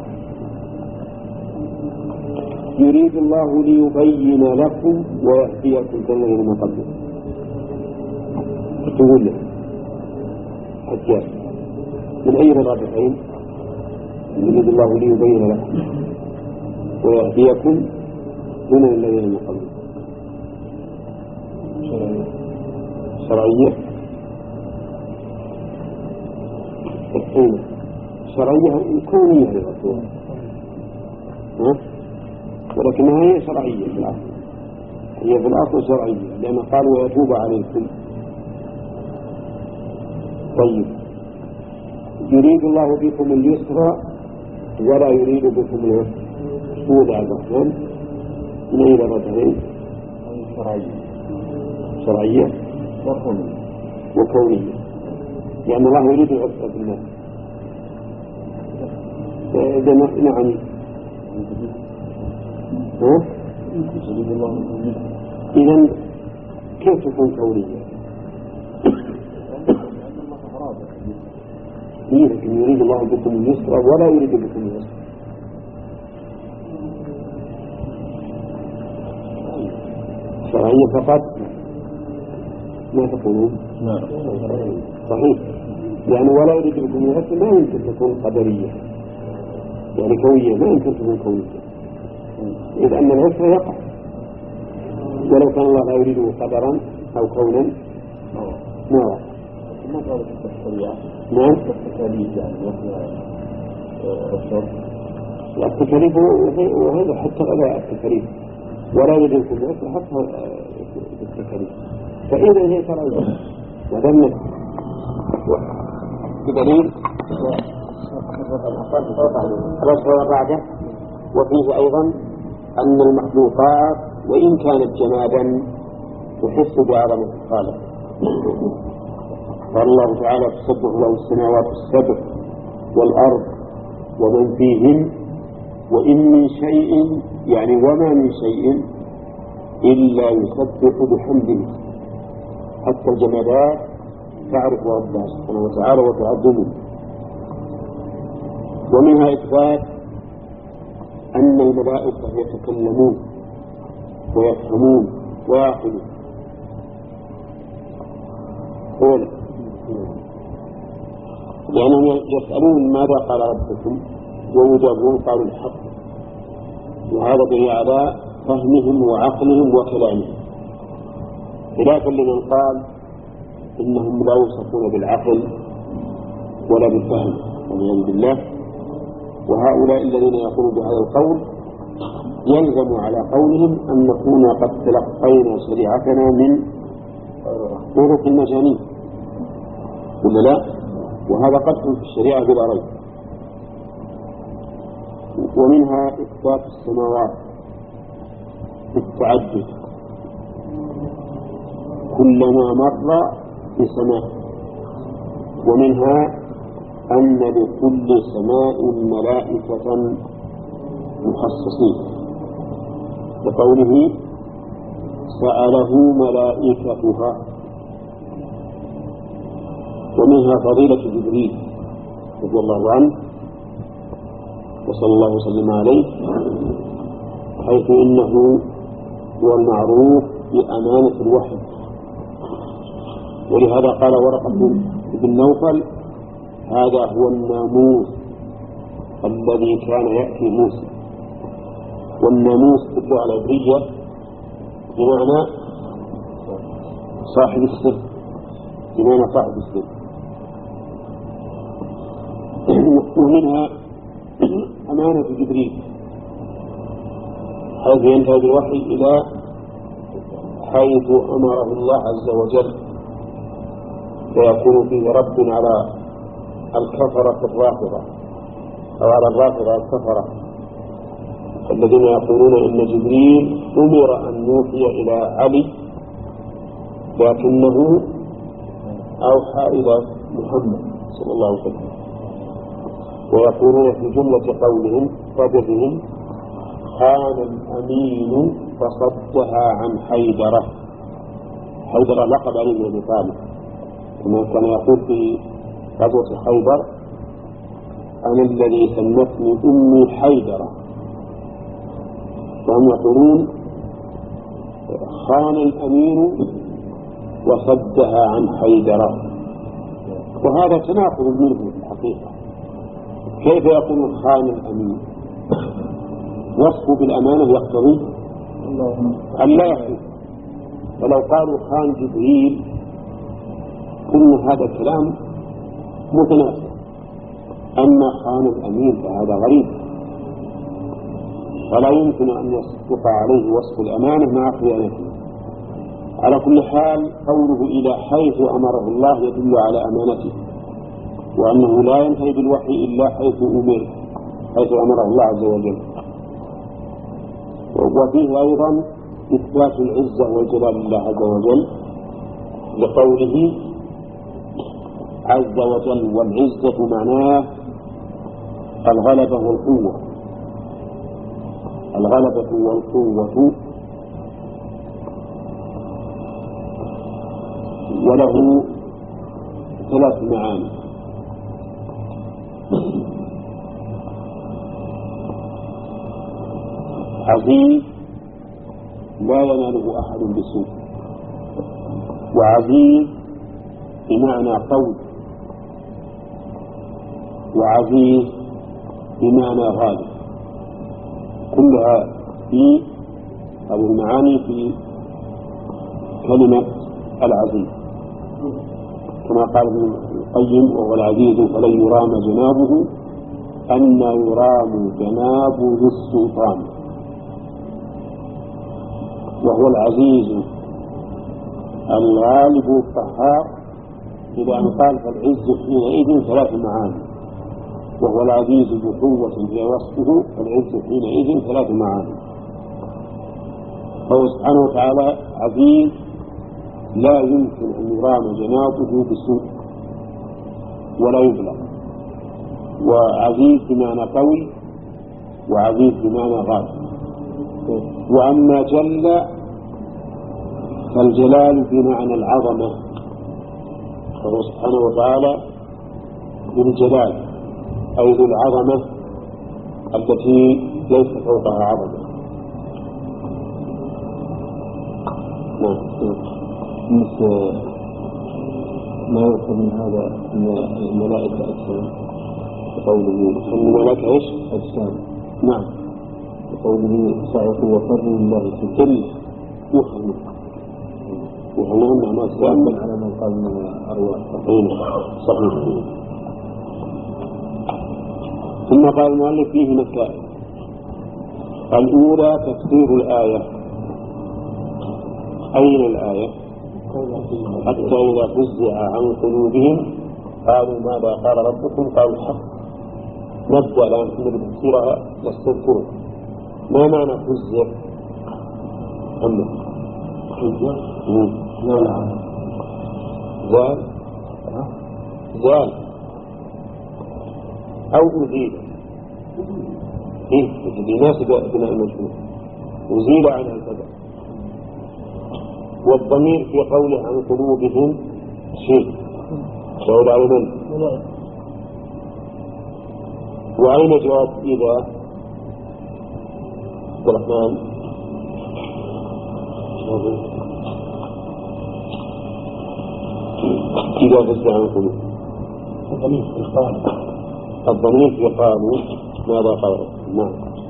يريد الله ليبين لكم ويهديكم الذين من قبلكم. تقول له حجاج من أي الرابعين؟ يريد الله ليبين لكم ويهديكم من الذين من قبلكم. شرعية الحين شرعية كونية للرسول ولكنها هي شرعية في الأصل، هي في الأصل شرعية لأن قال ويتوب عليكم. طيب يريد الله بكم اليسر ولا يريد بكم العسر، سود على الرحمن من أين الرجلين؟ شرعية شرعية وكونية وكونية، يعني الله يريد العسر بالناس. إذا نعني إذن كيف تكون كونية؟ لكن يريد الله بكم اليسر ولا يريد بكم اليسر. شرعية فقط ما تقولون؟ صحيح، يعني ولا يريد بكم اليسر ما يمكن تكون قدرية، يعني كونية ما يمكن تكون كونية، إذ أن العسر يقع ولو كان الله لا يريده قدرا أو كونا ما وقع. ما قالت التكاليف؟ نعم التكاليف يعني مثل الشرط التكاليف وهذا حتى غير التكاليف ولا يريد كل العسر حتى التكاليف، فإذا هي شرعية ودمت بدليل الرسول بعده. وفيه أيضا أن المخلوقات وإن كانت جمادا تحس بعظمة الخالق. قال الله تعالى تسبح له السماوات السبع والأرض ومن فيهن وإن من شيء يعني وما من شيء إلا يسبح بحمده، حتى الجمادات تعرف ربها سبحانه وتعالى وتعظمه. ومنها إثبات أن الملائكة يتكلمون ويفهمون ويعقلون. أولا لأنهم يسألون ماذا قال ربكم ويجابون قالوا الحق، وهذا دليل على فهمهم وعقلهم وكلامهم. خلافا لمن قال إنهم لا يوصفون بالعقل ولا بالفهم والعياذ بالله. وهؤلاء الذين يقولون بهذا القول يلزم على قولهم أن نكون قد تلقينا شريعتنا من طرق المجانين ولا لا؟ وهذا قدح في الشريعة بلا ريب. ومنها إثبات السماوات بالتعدد كلما مر بسماء، ومنها أن لكل سماء ملائكة مخصصين بقوله سأله ملائكتها. ومنها فضيلة جبريل رضي الله عنه وصلى الله وسلم عليه، حيث إنه هو المعروف بأمانة الوحي. ولهذا قال ورقة بن نوفل هذا هو الناموس الذي كان يأتي موسى. والناموس في اللغة العبرية بمعنى صاحب السر، بمعنى صاحب السر. ومنها أمانة جبريل حيث ينتهي بالوحي إلى حيث أمره الله عز وجل، فيكون فيه رد على الكفرة الرافضة أو على الرافضة الكفرة الذين يقولون إن جبريل أمر أن يوحي إلى علي لكنه أوحى إلى محمد صلى الله عليه وسلم. ويقولون في جملة قولهم قدرهم خان الأمين فصدها عن حيدرة. حيدرة لقب علي بن أبي طالب، كما كان يقول في غزوة خيبر أنا الذي سمتني أمي حيدرة، وهم يقولون خان الأمين وصدها عن حيدرة، وهذا تناقض منه في الحقيقة. كيف يقول خان الأمين؟ وصفه بالأمانة يقتضي أن لا يخفي. ولو قالوا خان جبريل كل هذا الكلام متناسب. أما خان الأمين فهذا غريب، فلا يمكن أن يصدق عليه وصف الأمانة مع خيانته. على كل حال قوله إلى حيث أمره الله يدل على أمانته، وأنه لا ينتهي بالوحي إلا حيث أمر، حيث أمره الله عز وجل. وفيه أيضا إثبات العزة والجلال لله عز وجل لقوله عز وجل، والعزة معناه الغلبة والقوة. الغلبة والقوة، وله ثلاث معاني. عزيز لا يناله أحد بسوء، وعزيز بمعنى قوي، وعزيز بمعنى غالب. كلها في هذه المعاني في كلمة العزيز، كما قال ابن القيم وهو العزيز فلن يرام جنابه أن يرام جناب ذي السلطان. وهو العزيز الغالب القهار، إذا أن قال فالعز حينئذ ثلاث معاني، وهو العزيز بقوة هي وصفه، فالعز حينئذ ثلاث معاني. فهو سبحانه وتعالى عزيز لا يمكن أن يرام جنابه بسوء ولا يبلغ، وعزيز بمعنى قوي، وعزيز بمعنى غالب. وأما جل فالجلال بمعنى العظمة، فهو سبحانه وتعالى بالجلال أي ذو العظمة التي ليس فوقها عظمة. نعم. ما يؤخذ من هذا أن الملائكة أجسام، وقوله أن الملائكة إيش؟ أجسام. نعم. وقوله سعوا وفروا لله في كل يخرج وهنا معنى السؤال على من قال من الأرواح. صحيح. ثم قال المؤلف فيه مسائل. الأولى تفسير الآية. أين الآية؟ حتى إذا فزع عن قلوبهم قالوا ماذا قال ربكم؟ قالوا الحق. نبدأ الآن نفسرها نستذكره. ما معنى فزع؟ أما فزع؟ لا لا زال زال أو أزيل. إيه يناسب بناء المجهول. أزيل عنها الكذا. والضمير في قوله عن قلوبهم شيء شعور على من؟ وأين جواب إذا؟ عبد الرحمن إذا فزع عن قلوب الضمير في قالوا الضمير في قالوا ماذا قالوا؟ نعم.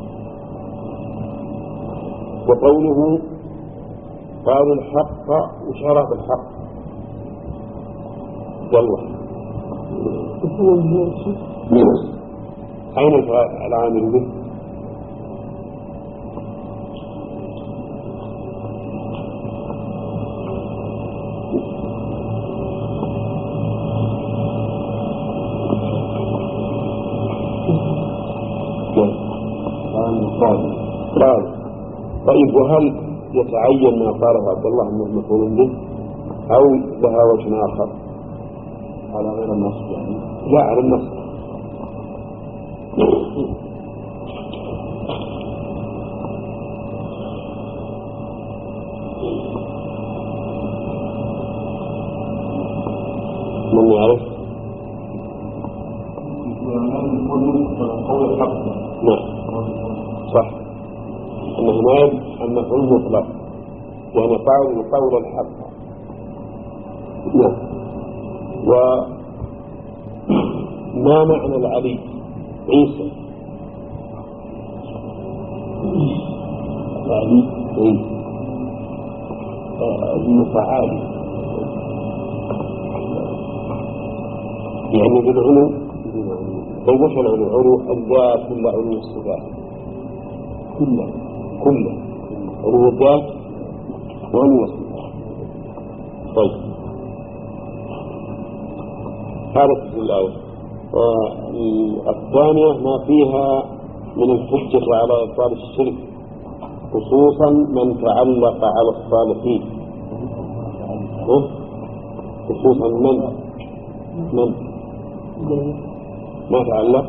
وقوله قالوا الحق وشرف الحق والله أين العامل به؟ قال طيب وهل يتعين ما قاله عبد الله انه مفعول به او لها وجه اخر؟ على غير النص يعني؟ لا على النص. من يعرف؟ قول الحق. نعم صح. أنه نائب المفعول مطلق يعني قول قول الحق. نعم. وما معنى العلي؟ عيسى العلي المتعالي يعني بالعلو. طيب وش العلو؟ علو الذات ولا علو الصفات؟ كله كله علو الذات وعلو الصفات. طيب هذا في الآية. والثانية ما فيها من الحجة على إبطال الشرك خصوصا من تعلق على الصالحين. خصوصا من من ما تعلق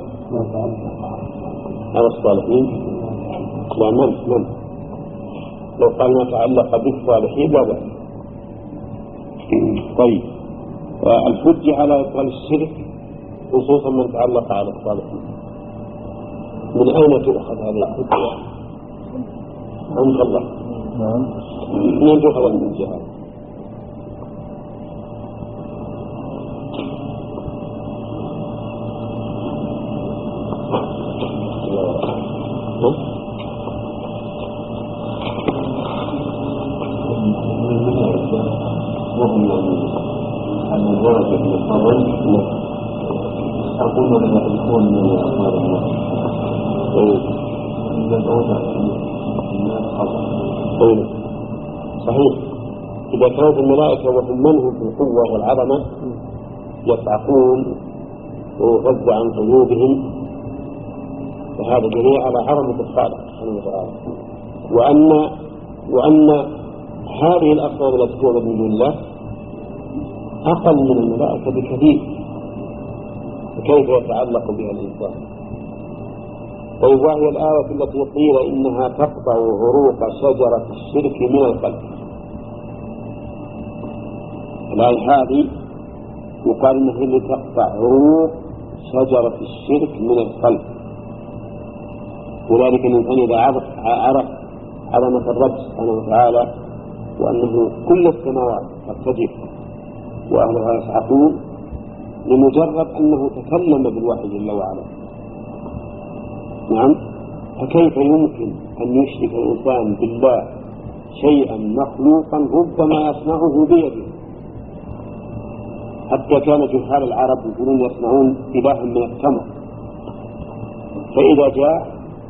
على الصالحين. لا من من لو قال ما تعلق بالصالحين لا بأس. طيب الحجة على إبطال الشرك خصوصا من تعلق على الصالحين من أين تؤخذ هذه الحجة؟ عند الله. نعم. من تؤخذ الحجة هذه؟ المجرد المقرن أقول لما يكون من أخبار الله إذا الأوضع الناس خطأ. صحيح. إذا كانت الملائكة وهم منهم في القوة والعظمة يصعقون ويغض عن قلوبهم فهذا دليل على عظمة الخالق سبحانه وتعالى. وأن وأن هذه الأصنام التي تعبد من دون الله أقل من الملائكة بكثير فكيف يتعلق بها الإنسان؟ طيب وهي الآية التي قيل إنها تقطع عروق شجرة الشرك من القلب. الآية هذه يقال إنها اللي تقطع عروق شجرة الشرك من القلب. وذلك الإنسان إذا عرف عظمة الرب سبحانه وتعالى وأنه كل السماوات ترتجف وأهلها يصعقون لمجرد أنه تكلم بالوحي جل وعلا. نعم. فكيف يمكن أن يشرك الإنسان بالله شيئا مخلوقا ربما يصنعه بيده. حتى كان جهال العرب يقولون يصنعون إلها من التمر، فإذا جاء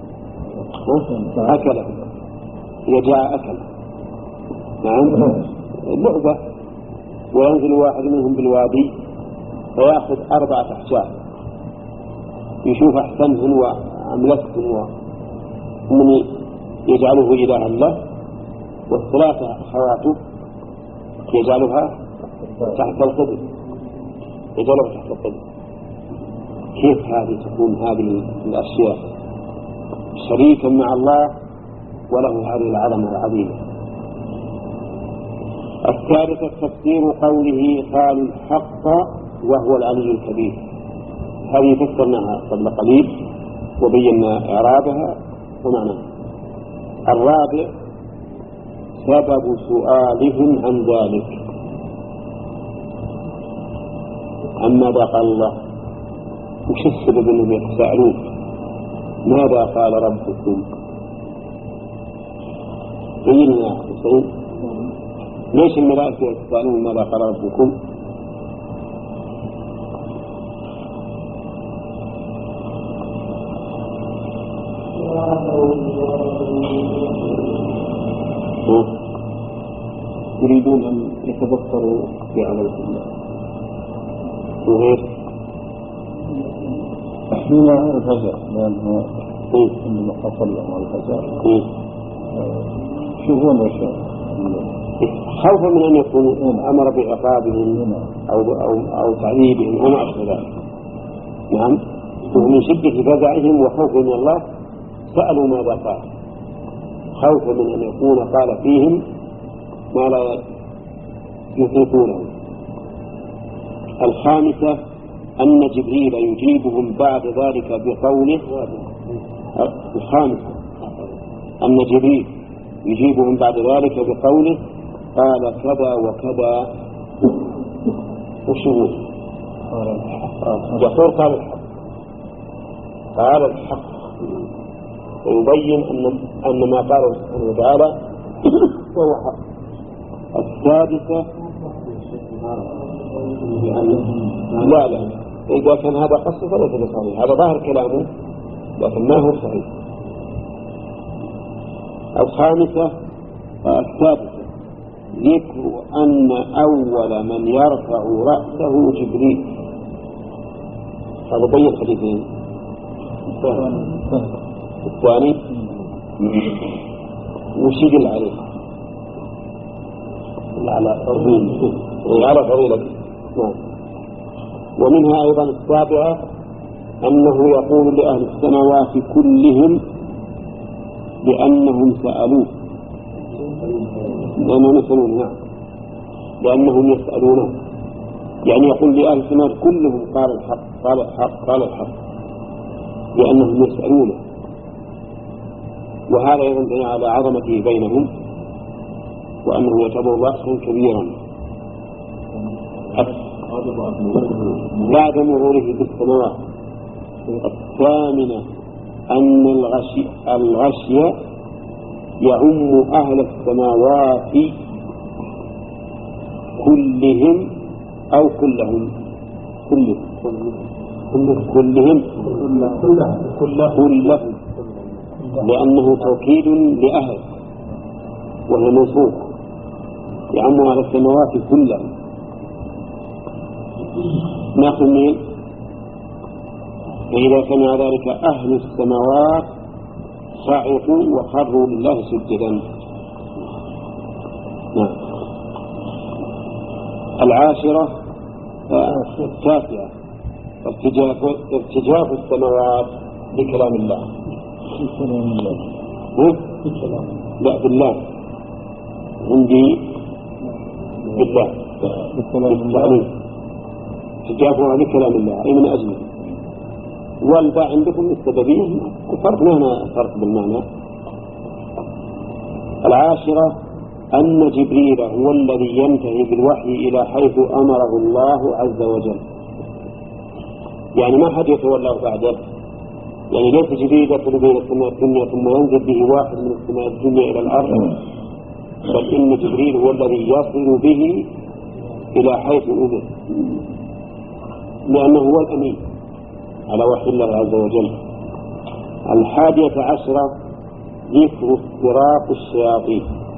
أكله، إذا جاء أكله. نعم، لعبة. وينزل واحد منهم بالوادي فيأخذ أربعة أحجار يشوف أحسنهم وأملكهم ومن يجعله إلها له، والثلاثة أخواته يجعلها تحت القدر، يجعلها تحت القدر. كيف هذه تكون هذه الأشياء شريكا مع الله وله هذه العظمة العظيمة؟ الثالثة تفسير قوله قالوا الحق وهو العلي الكبير، هذه فسرناها قبل قليل وبينا إعرابها ومعناها. الرابع سبب سؤالهم عن ذلك، عن ماذا قال الله، وش السبب أنهم يتساءلون ماذا قال ربكم؟ قيلنا يا حسين ليش الملائكة يتساءلون ماذا قال ربكم؟ يريدون أن يتبصروا في عمل الله وغير حين الفجر، لأنه عندما حصل لهم الفجر يشوفون وشاء خوفا من أن يكون أمر بعقابهم أو, أو, أو تعذيبهم أو ما أشبه ذلك. نعم، ومن شدة فزعهم وخوفهم من الله سألوا ماذا قال، خوفا من أن يكون قال فيهم ما لا يطيقونه. الخامسة أن جبريل يجيبهم بعد ذلك بقوله. الخامسة أن جبريل يجيبهم بعد ذلك بقوله قال كذا وكذا وشهود. يقول قال الحق، قال الحق، ويبين أن أن ما قاله سبحانه وتعالى وهو حق. السادسة لا لا إذا كان هذا قصد فليس صحيح، هذا ظاهر كلامه لكن ما هو صحيح. الخامسة السادسة ذكر أن أول من يرفع رأسه جبريل. هذا بين حديثين. الثاني وشيد عليه على فضيلة على فضيلة. نعم. ومنها أيضا السابعة أنه يقول لأهل السماوات كلهم بأنهم سألوه، لأنهم يسألون. نعم، لأنهم يسألونه، يعني يقول لأهل السماوات كلهم قال الحق قال الحق قال الحق لأنهم يسألونه. وهذا يدل على عظمته بينهم وأنه يعتبر رأسا كبيرا بعد مروره بالسماوات. الثامنة أن الغشي, الغشي يعم أهل السماوات كلهم أو كلهم كلهم كلهم كلهم لأنه توكيد لأهل وهي منصوب، يعم أهل السماوات كلهم. ناخذ مين؟ فإذا سمع ذلك أهل السماوات صعقوا وخروا لله سجدا. نعم. العاشرة التاسعة ارتجاف السماوات بكلام الله. لا بالله عندي بالله بالتعليم ارتجافها بكلام الله أي من أجله، والباء عندكم السببية فرق هنا فرق بالمعنى. العاشرة أن جبريل هو الذي ينتهي بالوحي إلى حيث أمره الله عز وجل، يعني ما حد يتولاه بعده، يعني ليس جبريل يدخل بين السماء الدنيا ثم ينزل به واحد من السماء الدنيا إلى الأرض بل إن جبريل هو الذي يصل به إلى حيث أذن، لأنه هو الأمين على وحي الله عز وجل. الحادية عشرة ذكر استراق الشياطين.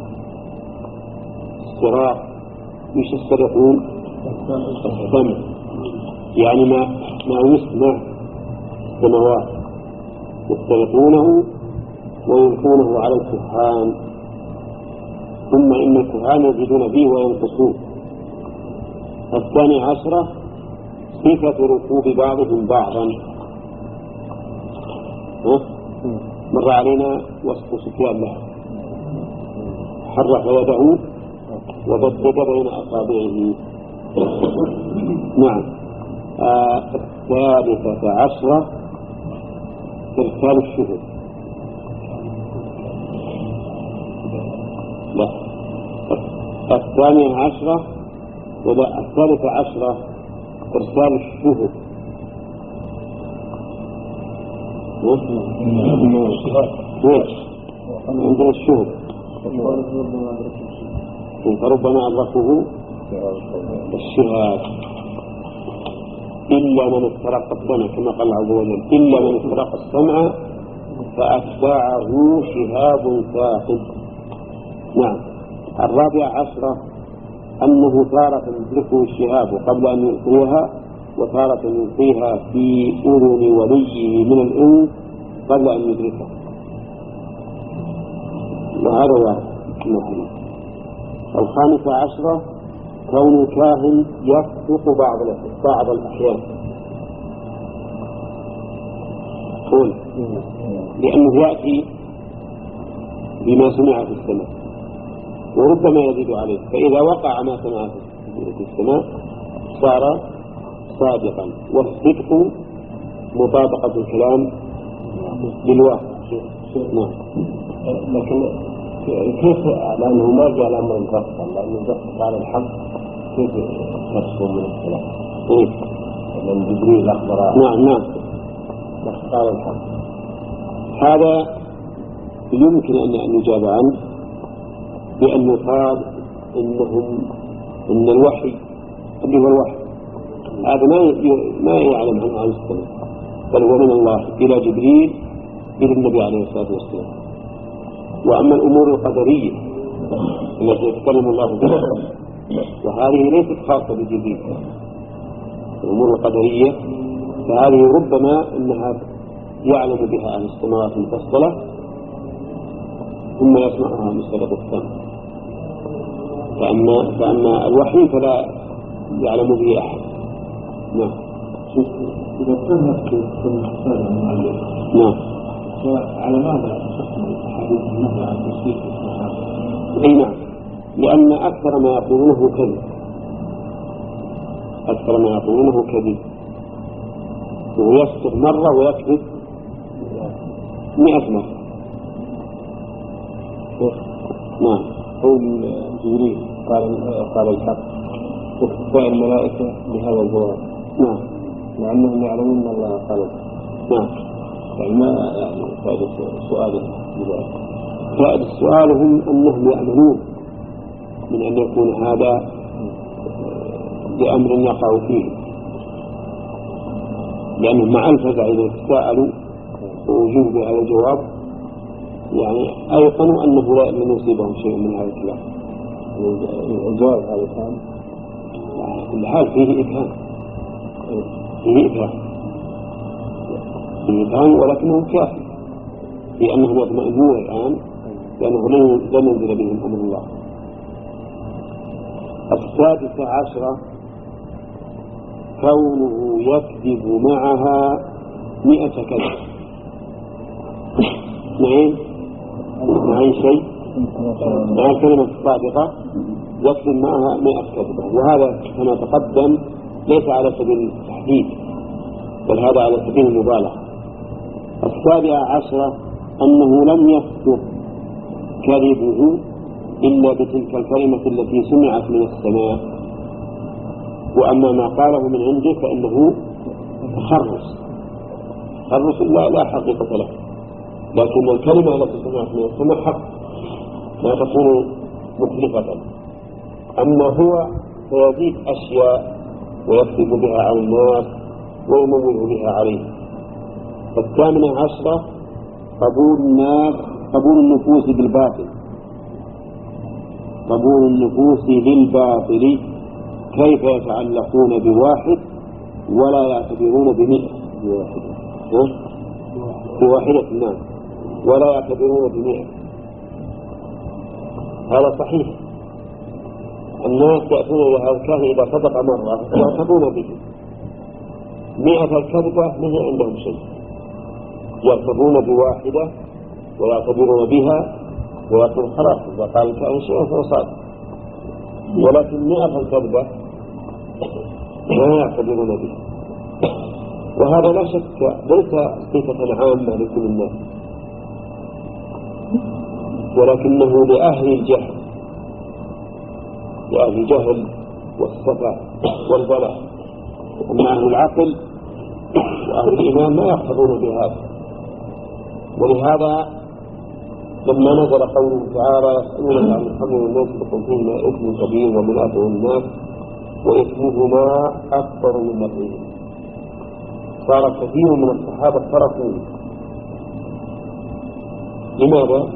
استراق مش يسترقون السمع، يعني ما ما يسمع السماوات يسترقونه ويلقونه على الكهان، ثم إن الكهان يزيدون به وينقصون. الثانية عشرة صفة ركوب بعضهم بعضا. مر علينا وصف سفيان له، حرك يده وبدد بين أصابعه. نعم. آه الثالثة عشرة إرسال الشهود. لا، الثانية عشرة ولا الثالثة عشرة إرسال الشهود. عندنا الشهود فربما أدركه الشهاد إلا من استرق السمع، كما قال عز وجل إلا من استرق السمع فأتبعه شهاب ثاقب. نعم. الرابعة عشرة أنه تارة يدركه الشهاب قبل أن يلقيها، وتارة يلقيها في أذن وليه من الإنس قبل أن يدركها، وهذا واحد. الخامسة عشرة كون الكاهن يصدق بعض بعض الأحيان. قول لأنه يأتي بما سمع في السماء وربما يزيد عليه، فإذا وقع ما سمع في السماء صار صادقا. والصدق مطابقة الكلام بالواقع. نعم. لكن كيف لأنه ما جاء الأمر مفصل، لأنه دخل على الحق كيف تفصل من الكلام؟ إيه؟ لأن جبريل أخبر. نعم نعم. دخل على الحق. هذا يمكن أن نجاب عنه بأن يقال إنهم إن الوحي اللي هو الوحي هذا ما ما يعلم عنه عن السماء، بل هو من الله إلى جبريل إلى النبي عليه الصلاة والسلام. وأما الأمور القدرية التي يتكلم الله بها وهذه ليست خاصة بجبريل، الأمور القدرية فهذه ربما أنها يعلم بها عن السماوات المفصلة ثم يسمعها مستلق السمع. فأما, فأما الوحي فلا يعلم به أحد. نعم. إذا كانت في المحتاج المعلم نعم فعلى ماذا تحكم الحديث النهي عن تسويق الصحابة؟ أي نعم، لأن أكثر ما يقولونه كذب، أكثر ما يقولونه كذب، ويصدق مرة ويكذب مئة مرة. نعم. قول جبريل قال قال الحق وكفاء الملائكة بهذا الجواب. نعم. مع أنهم يعلمون أن الله قال. نعم. يعني ما يعني فائدة سؤاله بذلك؟ فائدة سؤالهم أنهم يأمنون من أن يكون هذا بأمر يقع فيه، لأنهم مع الفزع إذا تساءلوا ووجوب هذا الجواب يعني أيقنوا أنه لن يصيبهم شيء من هذا الكلام. الجواب هذا كان على كل حال فيه إبهام، فيه إبهام فيه إبهام ولكنه كافي في أنهم يطمئنون الآن لأنه لن ينزل بهم أمر الله. السادسة عشرة كونه يكذب معها مئة كذب. معين معين شيء مع الكلمة الصادقة يكذب معها مئة كذبة، وهذا كما تقدم ليس على سبيل التحديد بل هذا على سبيل المبالغة. السابعة عشرة أنه لم يصدق كذبه إلا بتلك الكلمة التي سمعت من السماء، وأما ما قاله من عنده فإنه تخرص تخرص لا, لا حقيقة له، لكن الكلمة التي سمعت من السماء حق، لا تكون مخلفة، أما هو فيزيد أشياء ويكذب بها على الناس ويموه بها عليه. الثامنة عشرة قبول الناس قبول النفوس بالباطل، قبول النفوس بالباطل، كيف يتعلقون بواحد ولا يعتبرون بمئة بواحدة الناس ولا يعتبرون بمئة. هذا صحيح، الناس يأتون إلى هذا الكاهن إذا صدق مرة يعتبرون به، مئة الكذبة ما هي عندهم شيء، يعتبرون بواحدة ويعتبرون بها ويقول خلاص إذا قال الكاهن شيء فهو صادق، ولكن مئة الكذبة ما يعتبرون بها. وهذا لا شك ليس صفة عامة لكل الناس، ولكنه لأهل الجهل، لأهل الجهل والسفة والضلال. أما أهل العقل وأهل الإيمان ما يحفظون بهذا. ولهذا لما نزل قوله تعالى يسألونك عن الخمر والميسر قل فيهما إثم كبير ومنافع الناس وإثمهما أكبر من نفعهما، صار كثير من الصحابة تركوا. لماذا؟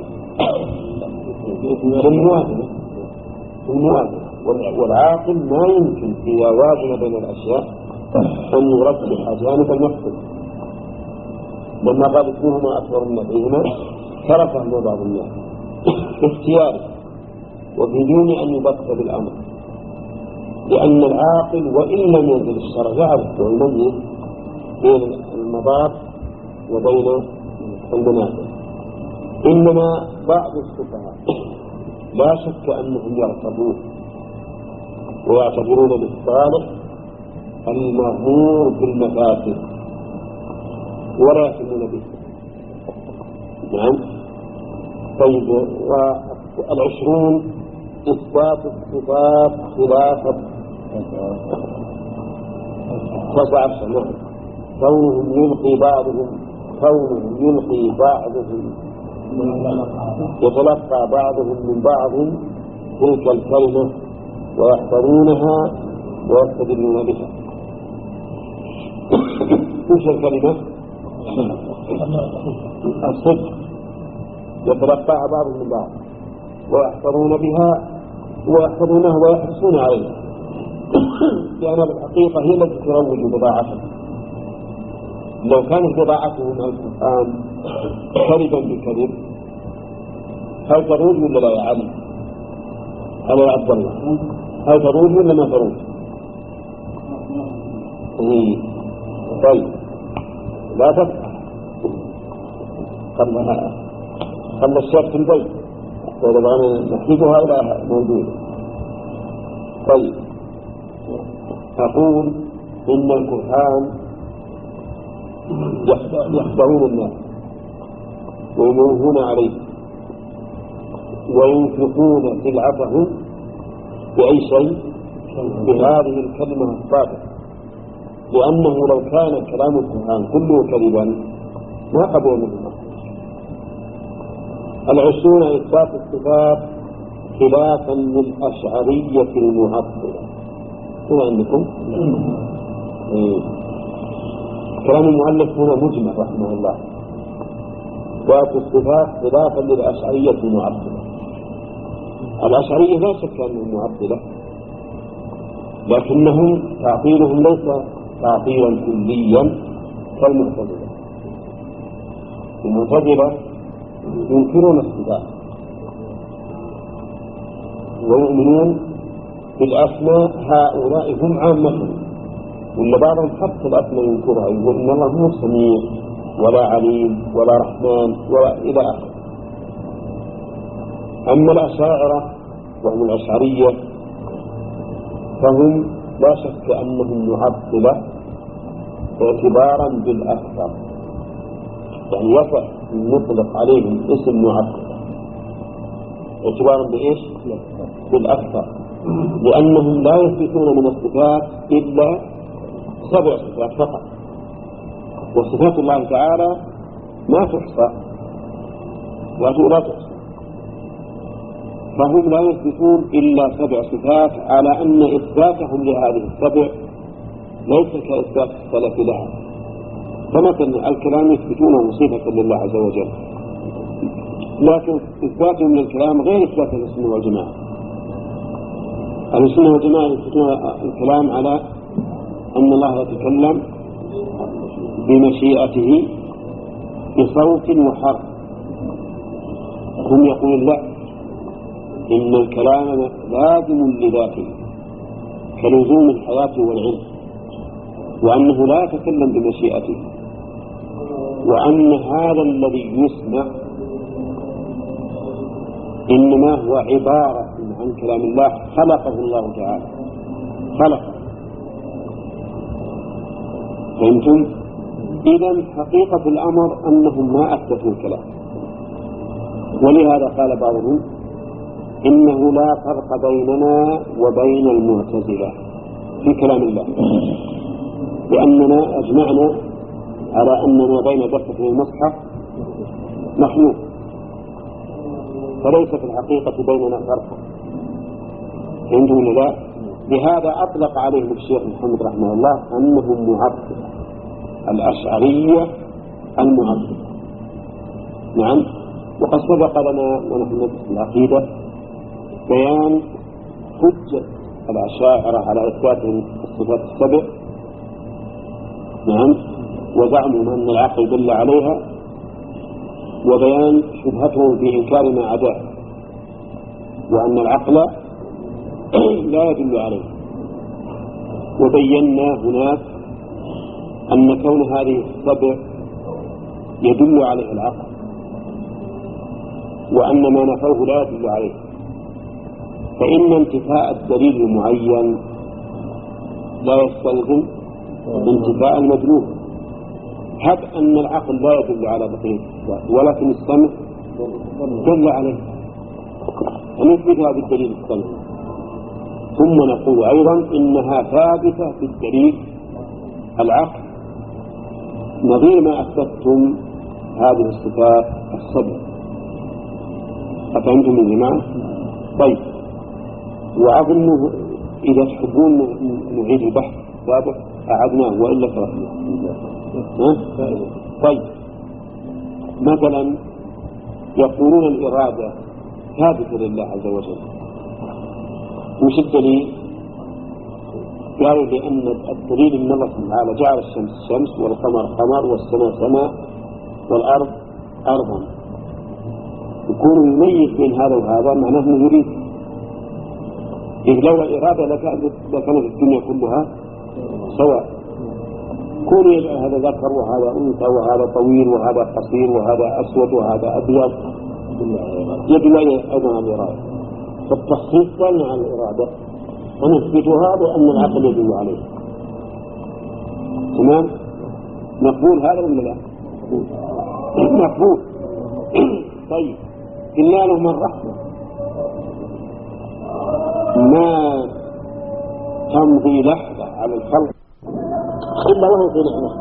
للموازنة، الموازنة. والعاقل ما يمكن إذا وازن بين الأشياء أن يرجح جانب المقصود. لما قال اثنهما أكبر من نفعهما تركه بعض الناس باختياره وبدون أن يبطل بالأمر، لأن العاقل وإن لم ينزل الشرع يعرف ويميز بين المضار وبين المنافع. إنما بعض السفهاء لا شك أنهم يرتضون ويعتبرون بالصالح المأمور بالمفاسد ولا يهتمون به. نعم. طيب، والعشرون إثبات الصفات خلافة تسعة سنوات، كونهم يلقي بعضهم كونهم يلقي بعضهم يتلقى بعضهم من بعض تلك الكلمة ويحفظونها ويستدلون بها. تلك الكلمة الصدق يتلقى بعضهم من بعض ويحفظون بها ويحفظونه ويحرصون عليه، لأن الحقيقة هي التي تروج بضاعتهم. لو كانت بضاعتهم القرآن كذبا بكذب هل تروج ولا لا يا علي؟ هذا يا عبد الله، هل تروج ولا ما تروج؟ طيب لا تفتح خلها خلى الشيخ في البيت ولبغانا نحكيها ولا موجودة. طيب، أقول إن الكهان يخدعون الناس ويموهون عليه وينفقون سلعتهم بأي شيء بهذه الكلمة الصادقة، لأنه لو كان كلام الكهان كله كذبا ما قبلوا منه. العشرون إثبات الصفات خلافا للأشعرية المعطلة. هو عندكم إيه. كلام المؤلف هنا مجمل رحمه الله. إثبات الصفات خلافا للأشعرية المعطلة. الأشعرية لا شك أنهم معطلة، لكنهم تعطيلهم ليس تعطيلا كليا كالمعتزلة. المعتزلة ينكرون الصفات ويؤمنون بالأسماء، هؤلاء هم عامة، ولا بعضهم حتى الأسماء ينكرها، يقول إن الله مو سميع ولا عليم ولا رحمن ولا إلى آخره. أما الأشاعرة وهم الأشعرية فهم لا شك أنهم معطلة اعتبارا بالأكثر، يعني يصح نطلق عليهم اسم معطلة اعتبارا بإيش؟ بالأكثر، لأنهم لا يثبتون من الصفات إلا سبع صفات فقط، وصفات الله تعالى ما تحصى لا تحصى. فهم لا يثبتون إلا سبع صفات، على أن إثباتهم لهذه السبع ليس كإثبات السلف لها. فمثلا الكلام يثبتونه صفة لله عز وجل، لكن إثباتهم للكلام غير إثبات السنة والجماعة. السنة والجماعة يثبتون الكلام على أن الله يتكلم بمشيئته بصوت وحرف. هم يقولون لا، إن الكلام لازم لذاته كلزوم الحياة والعلم، وأنه لا يتكلم بمشيئته، وأن هذا الذي يسمع إنما هو عبارة عن كلام الله خلقه الله تعالى، خلقه. فهمتم؟ إذن حقيقة الأمر أنهم ما أثبتوا الكلام، ولهذا قال بعضهم إنه لا فرق بيننا وبين المعتزلة في كلام الله، لأننا أجمعنا على أن ما بين دفتر المصحف مخلوق، فليس في الحقيقة بيننا فرق. عندهم لا، لهذا أطلق عليهم الشيخ محمد رحمه الله أنهم معطلة، الأشعرية المعطلة. نعم. وقد سبق لنا ونحن ندرس العقيدة بيان حجة الأشاعرة على إثباتهم الصفات السبع، نعم، وزعمهم أن العقل دل عليها، وبيان شبهتهم في إنكار ما عداه، وأن العقل لا يدل عليه. وبينا هناك أن كون هذه السبع يدل عليه العقل، وأن ما نفوه لا يدل عليه، فإن انتفاء الدليل المعين لا يستلزم انتفاء المدلول. هب أن العقل لا يدل على بقية الصفات، ولكن السمع دل عليه، فنثبتها بالدليل السمع. ثم نقول أيضا إنها ثابتة بالدليل العقل، نظير ما أثبتم هذه الصفات السبع. أفهمتم يا جماعة؟ طيب، وأظن إذا تحبون نعيد البحث السابق أعدناه وإلا تركناه. طيب، مثلا يقولون الإرادة ثابتة لله عز وجل، وش الدليل؟ قالوا لأن الدليل أن الله تعالى جعل الشمس شمس والقمر قمر والسماء سماء والأرض أرضا، يكون يميز بين هذا وهذا معناه أنه يريد. إذ لولا الإرادة لكانت الدنيا كلها سواء، كون يجعل هذا ذكر وهذا أنثى وهذا طويل وهذا قصير وهذا أسود وهذا أبيض يدل أيضا على الإرادة. فالتخصيص دل على الإرادة، ونثبتها بأن العقل يدل عليه. تمام؟ مقبول هذا ولا لا؟ مقبول. طيب، قلنا له من رحمة ما تمضي لحظة على الخلق إلا وهو في نعمة.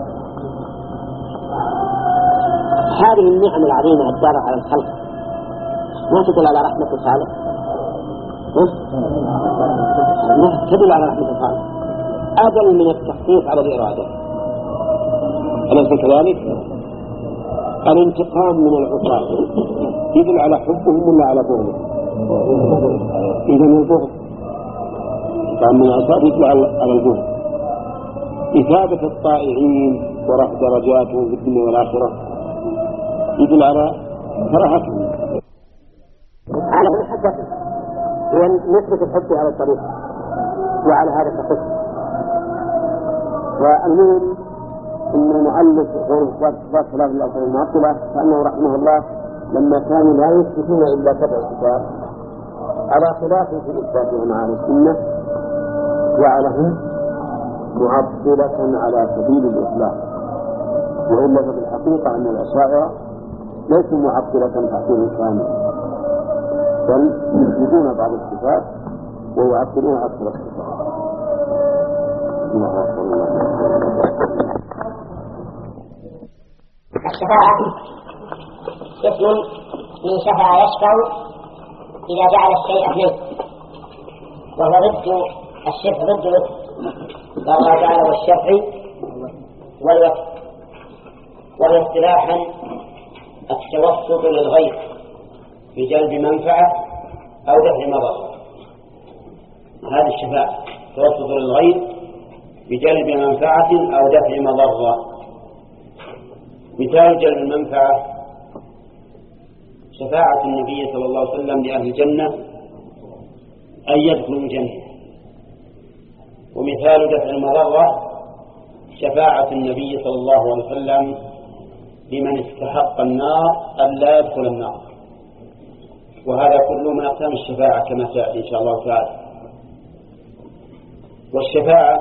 هذه النعم العظيمة الدارة على الخلق ما تدل على رحمة تعالى؟ لا تدل على رحمة تعالى، أدل من التخصيص على الإرادة. أليس كذلك؟ الانتقام من العصاة يدل على حبهم ولا على بغضهم؟ إذن البغض، انتقام من العصاة يدل على البغض. إثابة الطائعين ورفع درجاتهم في الدنيا والآخرة يدل على كراهتهم. على محبته، هي نسبة الحب على الطريق وعلى هذا التقص. والمهم إن المؤلف غير الصفات ثلاث الأصول المعطلة فأنه رحمه الله لما كانوا لا يثبتون إلا سبع صفات على خلاف في إثباتها مع السنة، جعلهم معطلة على سبيل الإطلاق. وإلا في الحقيقة أن الأشاعرة ليسوا معطلة تعطيل كامل، بل يثبتون بعض الصفات ويعطلون أكثر الصفات. الشفاعة اسم من شفع يشفع إذا جعل الشيء منه، وهو ضد الشفع ضد الوتر، فالله تعالى والشفع والوتر. وهي اصطلاحا التوسط للغير بجلب منفعة أو دفع مضرة. هذه الشفاعة توسط للغير بجلب منفعة أو دفع مضرة. مثال جلب المنفعة شفاعة النبي صلى الله عليه وسلم لأهل الجنة أن يدخلوا الجنة. ومثال دفع المضرة شفاعة النبي صلى الله عليه وسلم لمن استحق النار أن لا يدخل النار. وهذا كله من أقسام الشفاعة كما سيأتي إن شاء الله تعالى. والشفاعة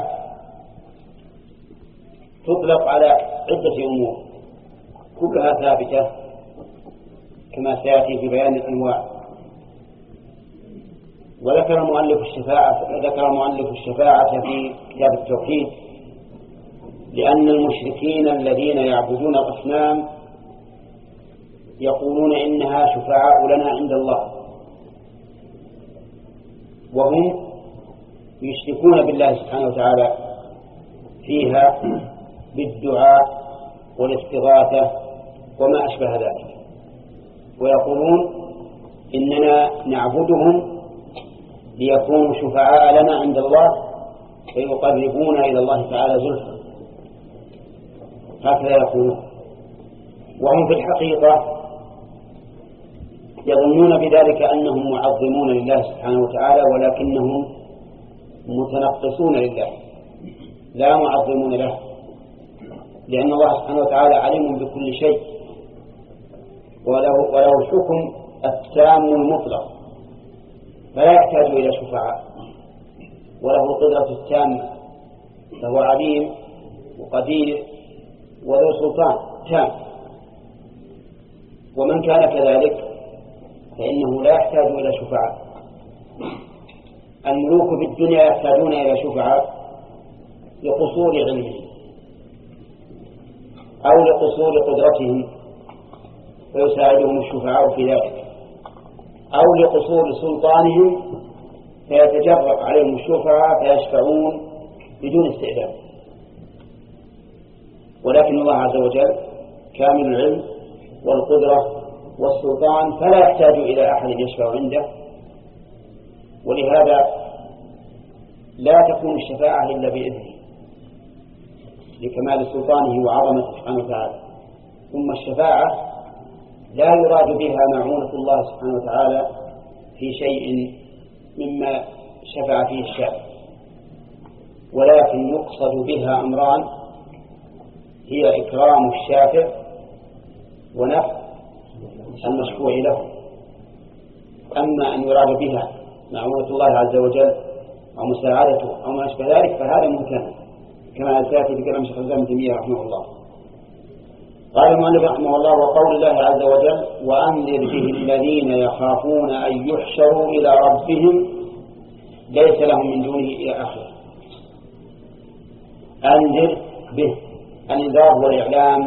تطلق على عدة أمور كلها ثابتة كما سيأتي في بيان الأنواع. وذكر مؤلف الشفاعة ذكر مؤلف الشفاعة في كتاب التوحيد لأن المشركين الذين يعبدون الأصنام يقولون إنها شفعاء لنا عند الله، وهم يشركون بالله سبحانه وتعالى فيها بالدعاء والاستغاثة وما أشبه ذلك، ويقولون إننا نعبدهم ليكونوا شفعاء لنا عند الله فيقربون إلى الله تعالى زلفى. هكذا يقولون، وهم في الحقيقة يظنون بذلك أنهم معظمون لله سبحانه وتعالى، ولكنهم متنقصون لله لا معظمون له، لأن الله سبحانه وتعالى عليم بكل شيء وله, وله الحكم التام المطلق، فلا يحتاج إلى شفعاء، وله القدرة التامة، فهو عليم وقدير وذو سلطان تام. ومن كان كذلك فإنه لا يحتاج إلى شفعاء. الملوك في الدنيا يحتاجون إلى شفعاء لقصور علمهم أو لقصور قدرتهم فيساعدهم الشفعاء في ذلك، أو لقصور سلطانهم فيتجرأ عليهم الشفعاء فيشفعون بدون استعداد. ولكن الله عز وجل كامل العلم والقدرة والسلطان فلا يحتاج إلى أحد يشفع عنده، ولهذا لا تكون الشفاعة إلا بإذنه لكمال سلطانه وعظمته سبحانه وتعالى. ثم الشفاعة لا يراد بها معونة الله سبحانه وتعالى في شيء مما شفع فيه الشافع، ولكن يقصد بها أمران: هي إكرام الشافع ونفع المشفوع له. أما أن يراد بها معونة الله عز وجل أو مساعدته أو ما أشبه ذلك فهذا ممكن، كما سيأتي بكلام شيخ الإسلام ابن تيمية رحمه الله. قال المؤلف رحمه الله: وقول الله عز وجل: وأنذر به الذين يخافون أن يحشروا إلى ربهم ليس لهم من دونه إلى آخره. أنذر به، الإنذار والإعلام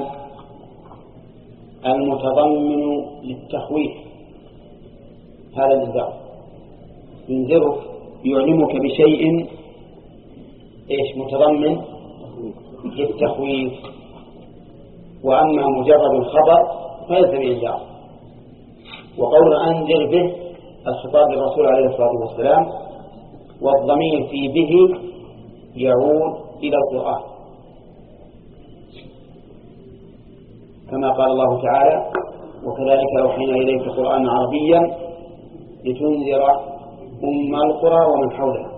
المتضمن للتخويف، هذا الإنذار ينذرك يعلمك بشيء إيش متضمن للتخويف. وأما مجرد الخبر فليس بإنذار. وقول أنذر به الخطاب للرسول عليه الصلاة والسلام، والضمير في به يعود إلى القرآن، كما قال الله تعالى: وكذلك أوحينا إليك قرآنا عربيا لتنذر أم القرى ومن حولها.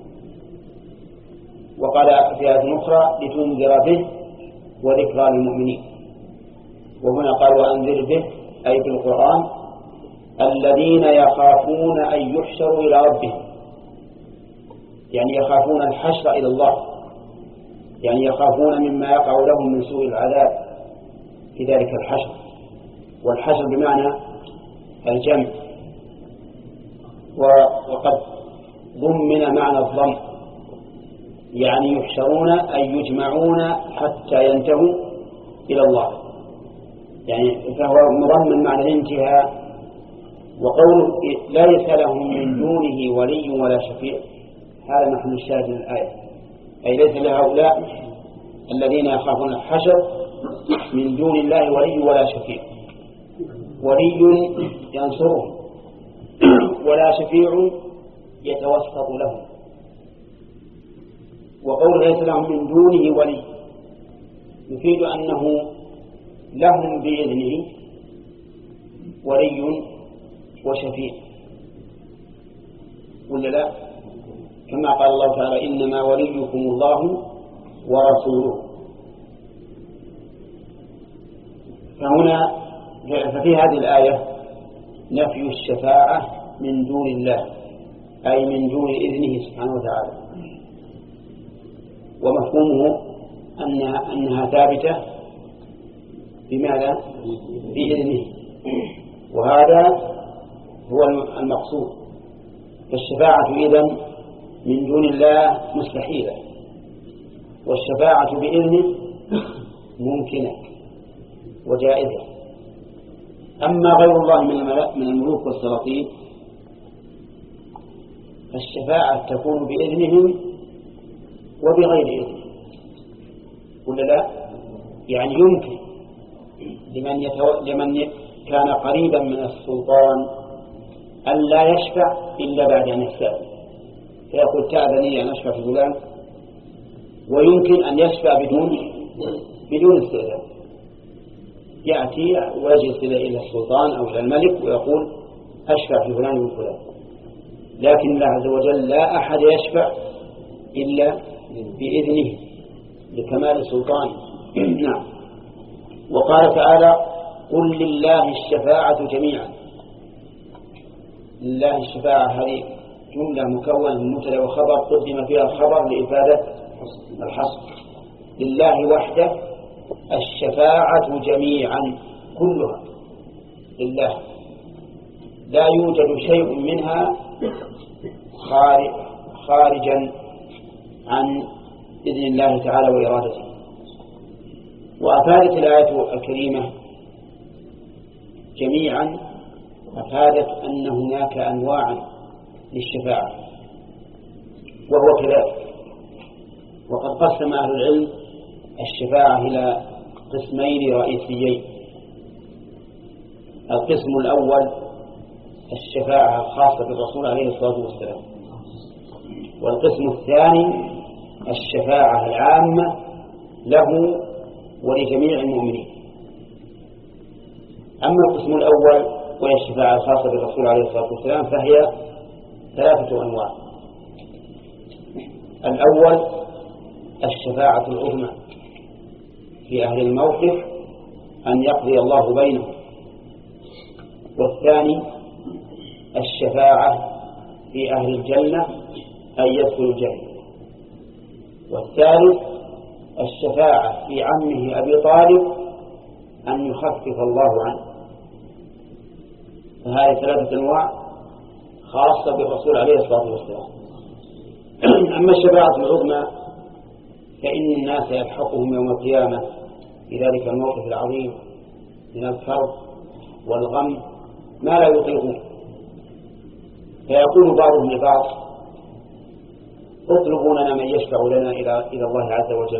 وقال في آية أخرى: لتنذر به وذكرى للمؤمنين. وهنا قال: وأنذر به أي بالقرآن الذين يخافون أن يحشروا إلى ربهم، يعني يخافون الحشر إلى الله، يعني يخافون مما يقع لهم من سوء العذاب في ذلك الحشر. والحشر بمعنى الجمع، وقد ضمن معنى الضم، يعني يحشرون أي يجمعون حتى ينتهوا إلى الله، يعني فهو مضمن معنى الانتهاء وقول ليس لهم من دونه ولي ولا شفيع، هذا محل الشاهد من الآية، أي ليس لهؤلاء الذين يخافون الحشر من دون الله ولي ولا شفيع، ولي ينصرهم ولا شفيع يتوسط لهم. وقول ليس لهم من دونه ولي يفيد أنه لهم بإذنه ولي وشفيع، ولا لا؟ كما قال الله تعالى إنما وليكم الله ورسوله. فهنا ففي هذه الآية نفي الشفاعة من دون الله، أي من دون إذنه سبحانه وتعالى، ومفهومه أنها, أنها ثابتة بماذا؟ بإذنه، وهذا هو المقصود. فالشفاعة إذن من دون الله مستحيلة، والشفاعة بإذنه ممكنة وجائزة. أما غير الله من الملوك والسلاطين فالشفاعة تكون بإذنهم وبغير إذنه، ولا لا؟ يعني يمكن لمن, يتو... لمن كان قريبا من السلطان أن لا يشفع إلا بعد أن يستأذن، فيقول تأذني أن أشفع في فلان، ويمكن أن يشفع بدون بدون استئذان، يأتي ويجلس إلى السلطان أو إلى الملك ويقول أشفع في فلان من فلان، لكن الله عز وجل لا أحد يشفع إلا بإذنه لكمال السلطان. نعم. وقال تعالى قل لله الشفاعة جميعا. لله الشفاعة هذه جملة مكونة من مبتدأ وخبر قدم فيها الخبر لإفادة الحصر. لله وحده الشفاعة جميعا كلها لله، لا يوجد شيء منها خارجا عن إذن الله تعالى وإرادته. وأفادت الآية الكريمة جميعا، أفادت أن هناك أنواعا للشفاعة، وهو كذلك. وقد قسم أهل العلم الشفاعة إلى قسمين رئيسيين. القسم الأول الشفاعة الخاصة بالرسول عليه الصلاة والسلام، والقسم الثاني الشفاعة العامة له ولجميع المؤمنين. أما القسم الأول وهي الشفاعة الخاصة بالرسول عليه الصلاة والسلام فهي ثلاثة أنواع. الأول الشفاعة العظمى في أهل الموقف أن يقضي الله بينهم، والثاني الشفاعة في أهل الجنة أن يدخلوا الجنة، والثالث الشفاعة في عمه أبي طالب أن يخفف الله عنه. فهذه ثلاثة أنواع خاصة بالرسول عليه الصلاة والسلام. أما الشفاعة العظمى فإن الناس يلحقهم يوم القيامة في ذلك الموقف العظيم من الكرب والغم ما لا يطيقون، فيقول بعضهم لبعض اطلبوا لنا من يشفع لنا إلى إلى الله عز وجل،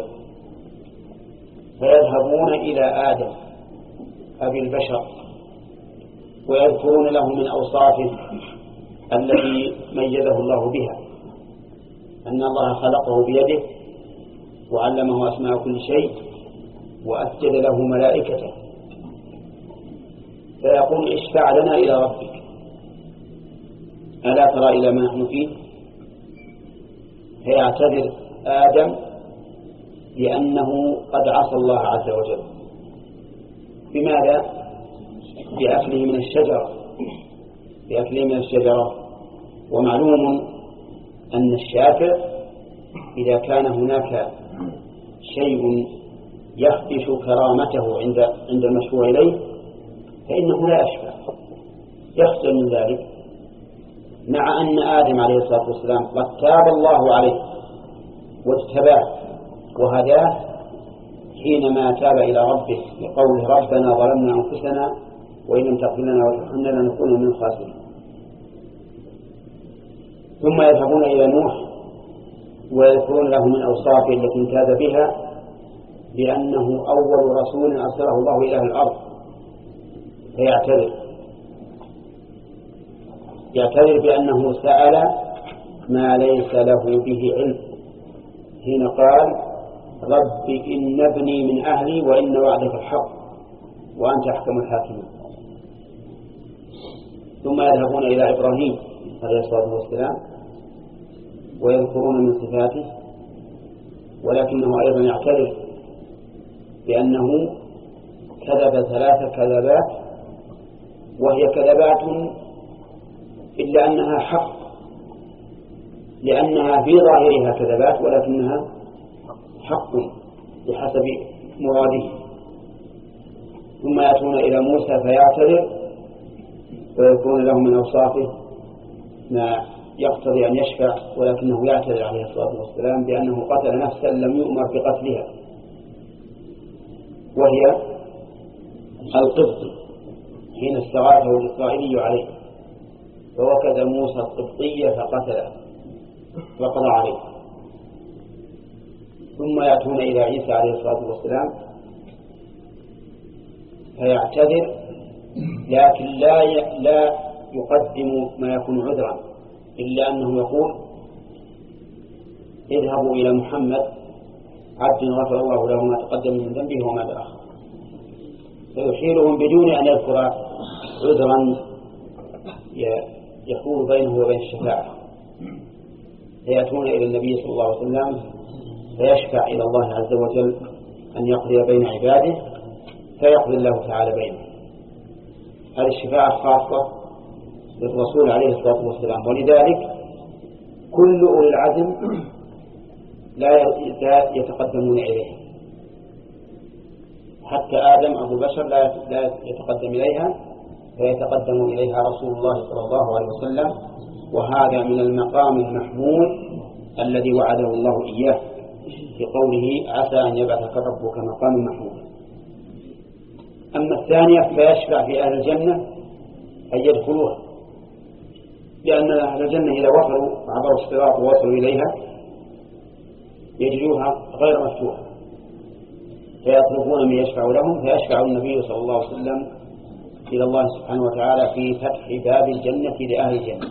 فيذهبون إلى آدم أبي البشر ويذكرون له من أوصافه التي ميزه الله بها، أن الله خلقه بيده وعلمه أسماء كل شيء وأسجد له ملائكته، فيقول اشفع لنا إلى ربك ألا ترى إلى ما نحن فيه؟ فيعتذر آدم لأنه قد عصى الله عز وجل. بماذا؟ بأكله من الشجرة بأكله من الشجرة ومعلوم أن الشافع إذا كان هناك شيء يخدش كرامته عند عند المشفوع إليه فإنه لا يشفع، يخجل من ذلك، مع أن آدم عليه الصلاة والسلام قد تاب الله عليه واجتباه وهداه حينما تاب إلى ربه بقوله ربنا ظلمنا أنفسنا وإن لم تغفر لنا وترحمنا لنكون من الخاسرين. ثم يذهبون إلى نوح ويذكرون له من أوصافه التي امتاز بها بأنه أول رسول أرسله الله إلى الأرض، فيعتذر يعتذر بأنه سأل ما ليس له به علم، حين قال رب إن ابني من أهلي وإن وعدك الحق وأنت أحكم الحاكمين. ثم يذهبون إلى إبراهيم عليه الصلاة والسلام ويذكرون من صفاته، ولكنه أيضا يعترف بأنه كذب ثلاث كذبات، وهي كذبات إلا أنها حق، لأنها في ظاهرها كذبات ولكنها حق بحسب مراده. ثم يأتون إلى موسى فيعتذر ويكون له من أوصافه ما يقتضي أن يشفع، ولكنه يعتذر عليه الصلاة والسلام بأنه قتل نفسا لم يؤمر بقتلها، وهي القبطي حين استغاثه الإسرائيلي عليه، فوكز موسى القبطية فقتله وقضى عليه. ثم يأتون إلى عيسى عليه الصلاة والسلام فيعتذر، لكن لا لا يقدم ما يكون عذرا، إلا أنه يقول اذهبوا إلى محمد عبد غفر الله له ما تقدم من ذنبه وما تأخر، فيحيلهم بدون أن يذكر عذرا يحول بينه وبين الشفاعة. فيأتون إلى النبي صلى الله عليه وسلم فيشفع إلى الله عز وجل أن يقضي بين عباده، فيقضي الله تعالى بينه. هذه الشفاعة خاصة للرسول عليه الصلاة والسلام، ولذلك كل أولي العزم لا يتقدمون إليه، حتى آدم أبو بشر لا يتقدم إليها، فيتقدم إليها رسول الله صلى الله عليه وسلم، وهذا من المقام المحمود الذي وعده الله إياه في قوله عسى أن يبعثك ربك مقام محمود. أما الثانية فيشفع في أهل الجنة أن يدخلوها، لأن أهل الجنة إذا وصلوا عبروا الصراط ووصلوا إليها يجدوها غير مفتوحة، فيطلبون من يشفع لهم، فيشفع النبي صلى الله عليه وسلم إلى الله سبحانه وتعالى في فتح باب الجنة لأهل الجنة.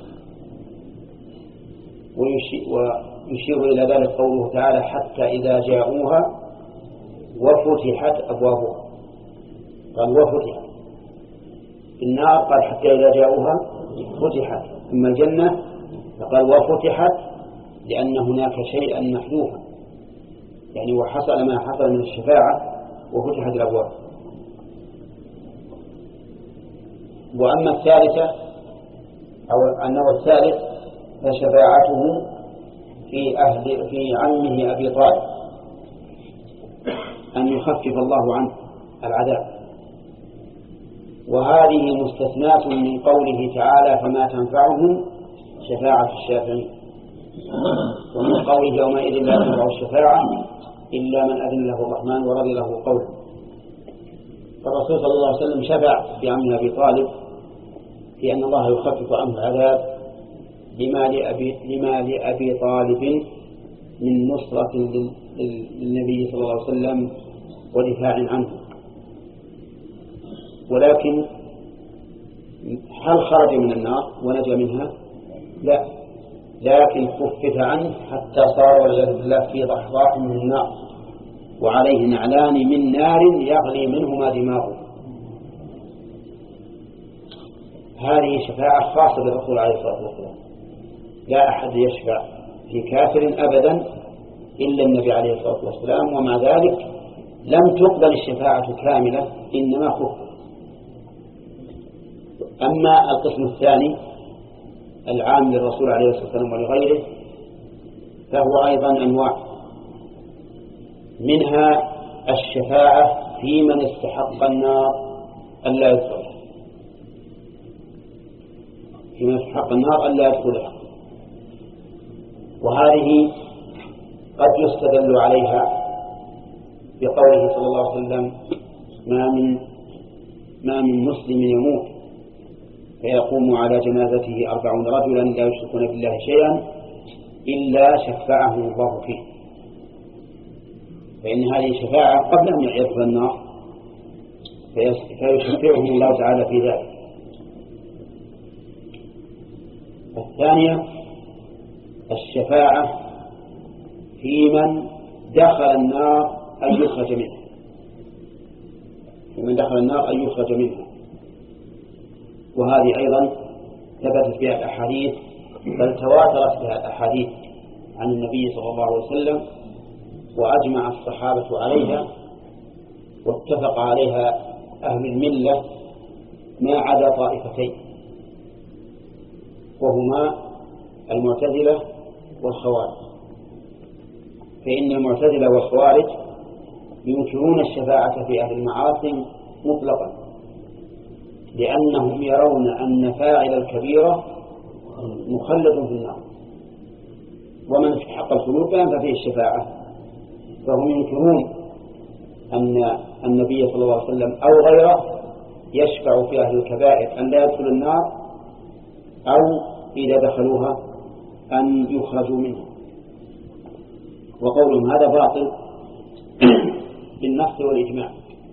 ويشير إلى ذلك قوله تعالى حتى إذا جاءوها وفتحت أبوابها، قال وفتحت. النار قال حتى إذا جاءوها فتحت، ثم الجنة فقال وفتحت لأن هناك شيئا محذوفا، يعني وحصل ما حصل من الشفاعة وفتحت الأبواب. وأما الثالثة أو النوع الثالث فشفاعته في أهل في عمه أبي طالب، أن يخفف الله عنه العذاب، وهذه مستثناة من قوله تعالى فما تنفعهم شفاعة الشافعين، ومن قوله يومئذ لا تنفع الشفاعة إلا من أذن له الرحمن ورضي له قوله. فالرسول صلى الله عليه وسلم شفع في عمه أبي طالب في أن الله يخفف عنه العذاب لما لأبي, لما لأبي طالب من نصرة للنبي صلى الله عليه وسلم ودفاع عنه. ولكن هل خرج من النار ونجا منها؟ لا، لكن خفف عنه حتى صار والعياذ بالله في ضحضاح من النار وعليه نعلان من نار يغلي منهما دماغه. هذه شفاعة خاصة بالرسول عليه الصلاة والسلام، لا أحد يشفع في كافر أبدا إلا النبي عليه الصلاة والسلام، ومع ذلك لم تقبل الشفاعة كاملة إنما خفف. أما القسم الثاني العام للرسول عليه الصلاة والسلام ولغيره فهو أيضا أنواع، منها الشفاعة في من استحق النار ألا يدخلها، في من استحق النار ألا يدخلها، وهذه قد يستدل عليها بقوله صلى الله عليه وسلم ما من ما من مسلم يموت فيقوم على جنازته أربعون رجلا لا يشركون بالله شيئا إلا شفعه الله فيه، فإن هذه شفاعة قبل أن يدخل النار فيشفعه الله تعالى في ذلك. الثانية الشفاعة في من دخل النار أن يخرج منها، في من دخل النار أن يخرج منها، وهذه أيضا ثبتت بها الأحاديث بل تواترت بها الأحاديث عن النبي صلى الله عليه وسلم، وأجمع الصحابة عليها واتفق عليها أهل الملة ما عدا طائفتين، وهما المعتزلة والخوارج. فإن المعتزلة والخوارج ينكرون الشفاعة في أهل المعاصي مطلقا، لأنهم يرون أن فاعل الكبيرة مخلد في النار، ومن استحق الخلود ففيه الشفاعة. فهم ينكرون أن النبي صلى الله عليه وسلم أو غيره يشفع في أهل الكبائر أن لا يدخل النار، أو إذا دخلوها أن يخرجوا منها، وقولهم هذا باطل بالنص والإجماع.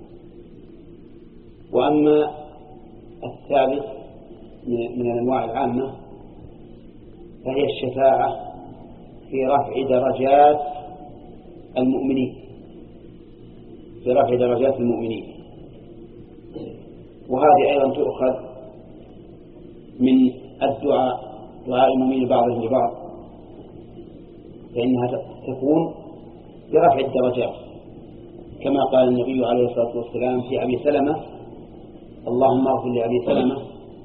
وأما الثالث من الأنواع العامة فهي الشفاعة في رفع درجات المؤمنين، في رفع درجات المؤمنين، وهذه أيضا تؤخذ من الدعاء، دعاء المؤمنين بعضهم لبعض، فإنها تكون برفع الدرجات، كما قال النبي عليه الصلاة والسلام في أبي سلمة: اللهم اغفر لأبي سلمة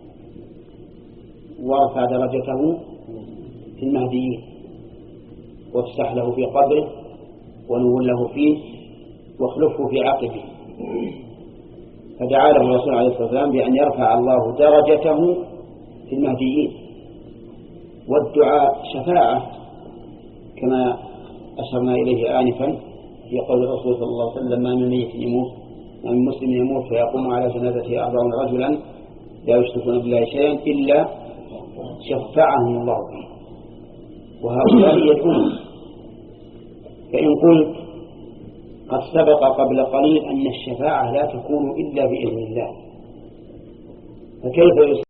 وارفع درجته في المهديين، وافسح له في قبره ونور له فيه واخلفه في عقبه. فدعا له الرسول عليه الصلاة والسلام بأن يرفع الله درجته في المهديين. والدعاء شفاعة كما أشرنا إليه آنفا في قول الرسول صلى الله عليه وسلم: ما من ميت يموت ما من مسلم يموت فيقوم على جنازته أربعون رجلا لا يشركون بالله شيئا إلا شفعهم الله فيه. وهؤلاء يدعون. فإن قلت قد سبق قبل قليل أن الشفاعة لا تكون إلا بإذن الله، فكيف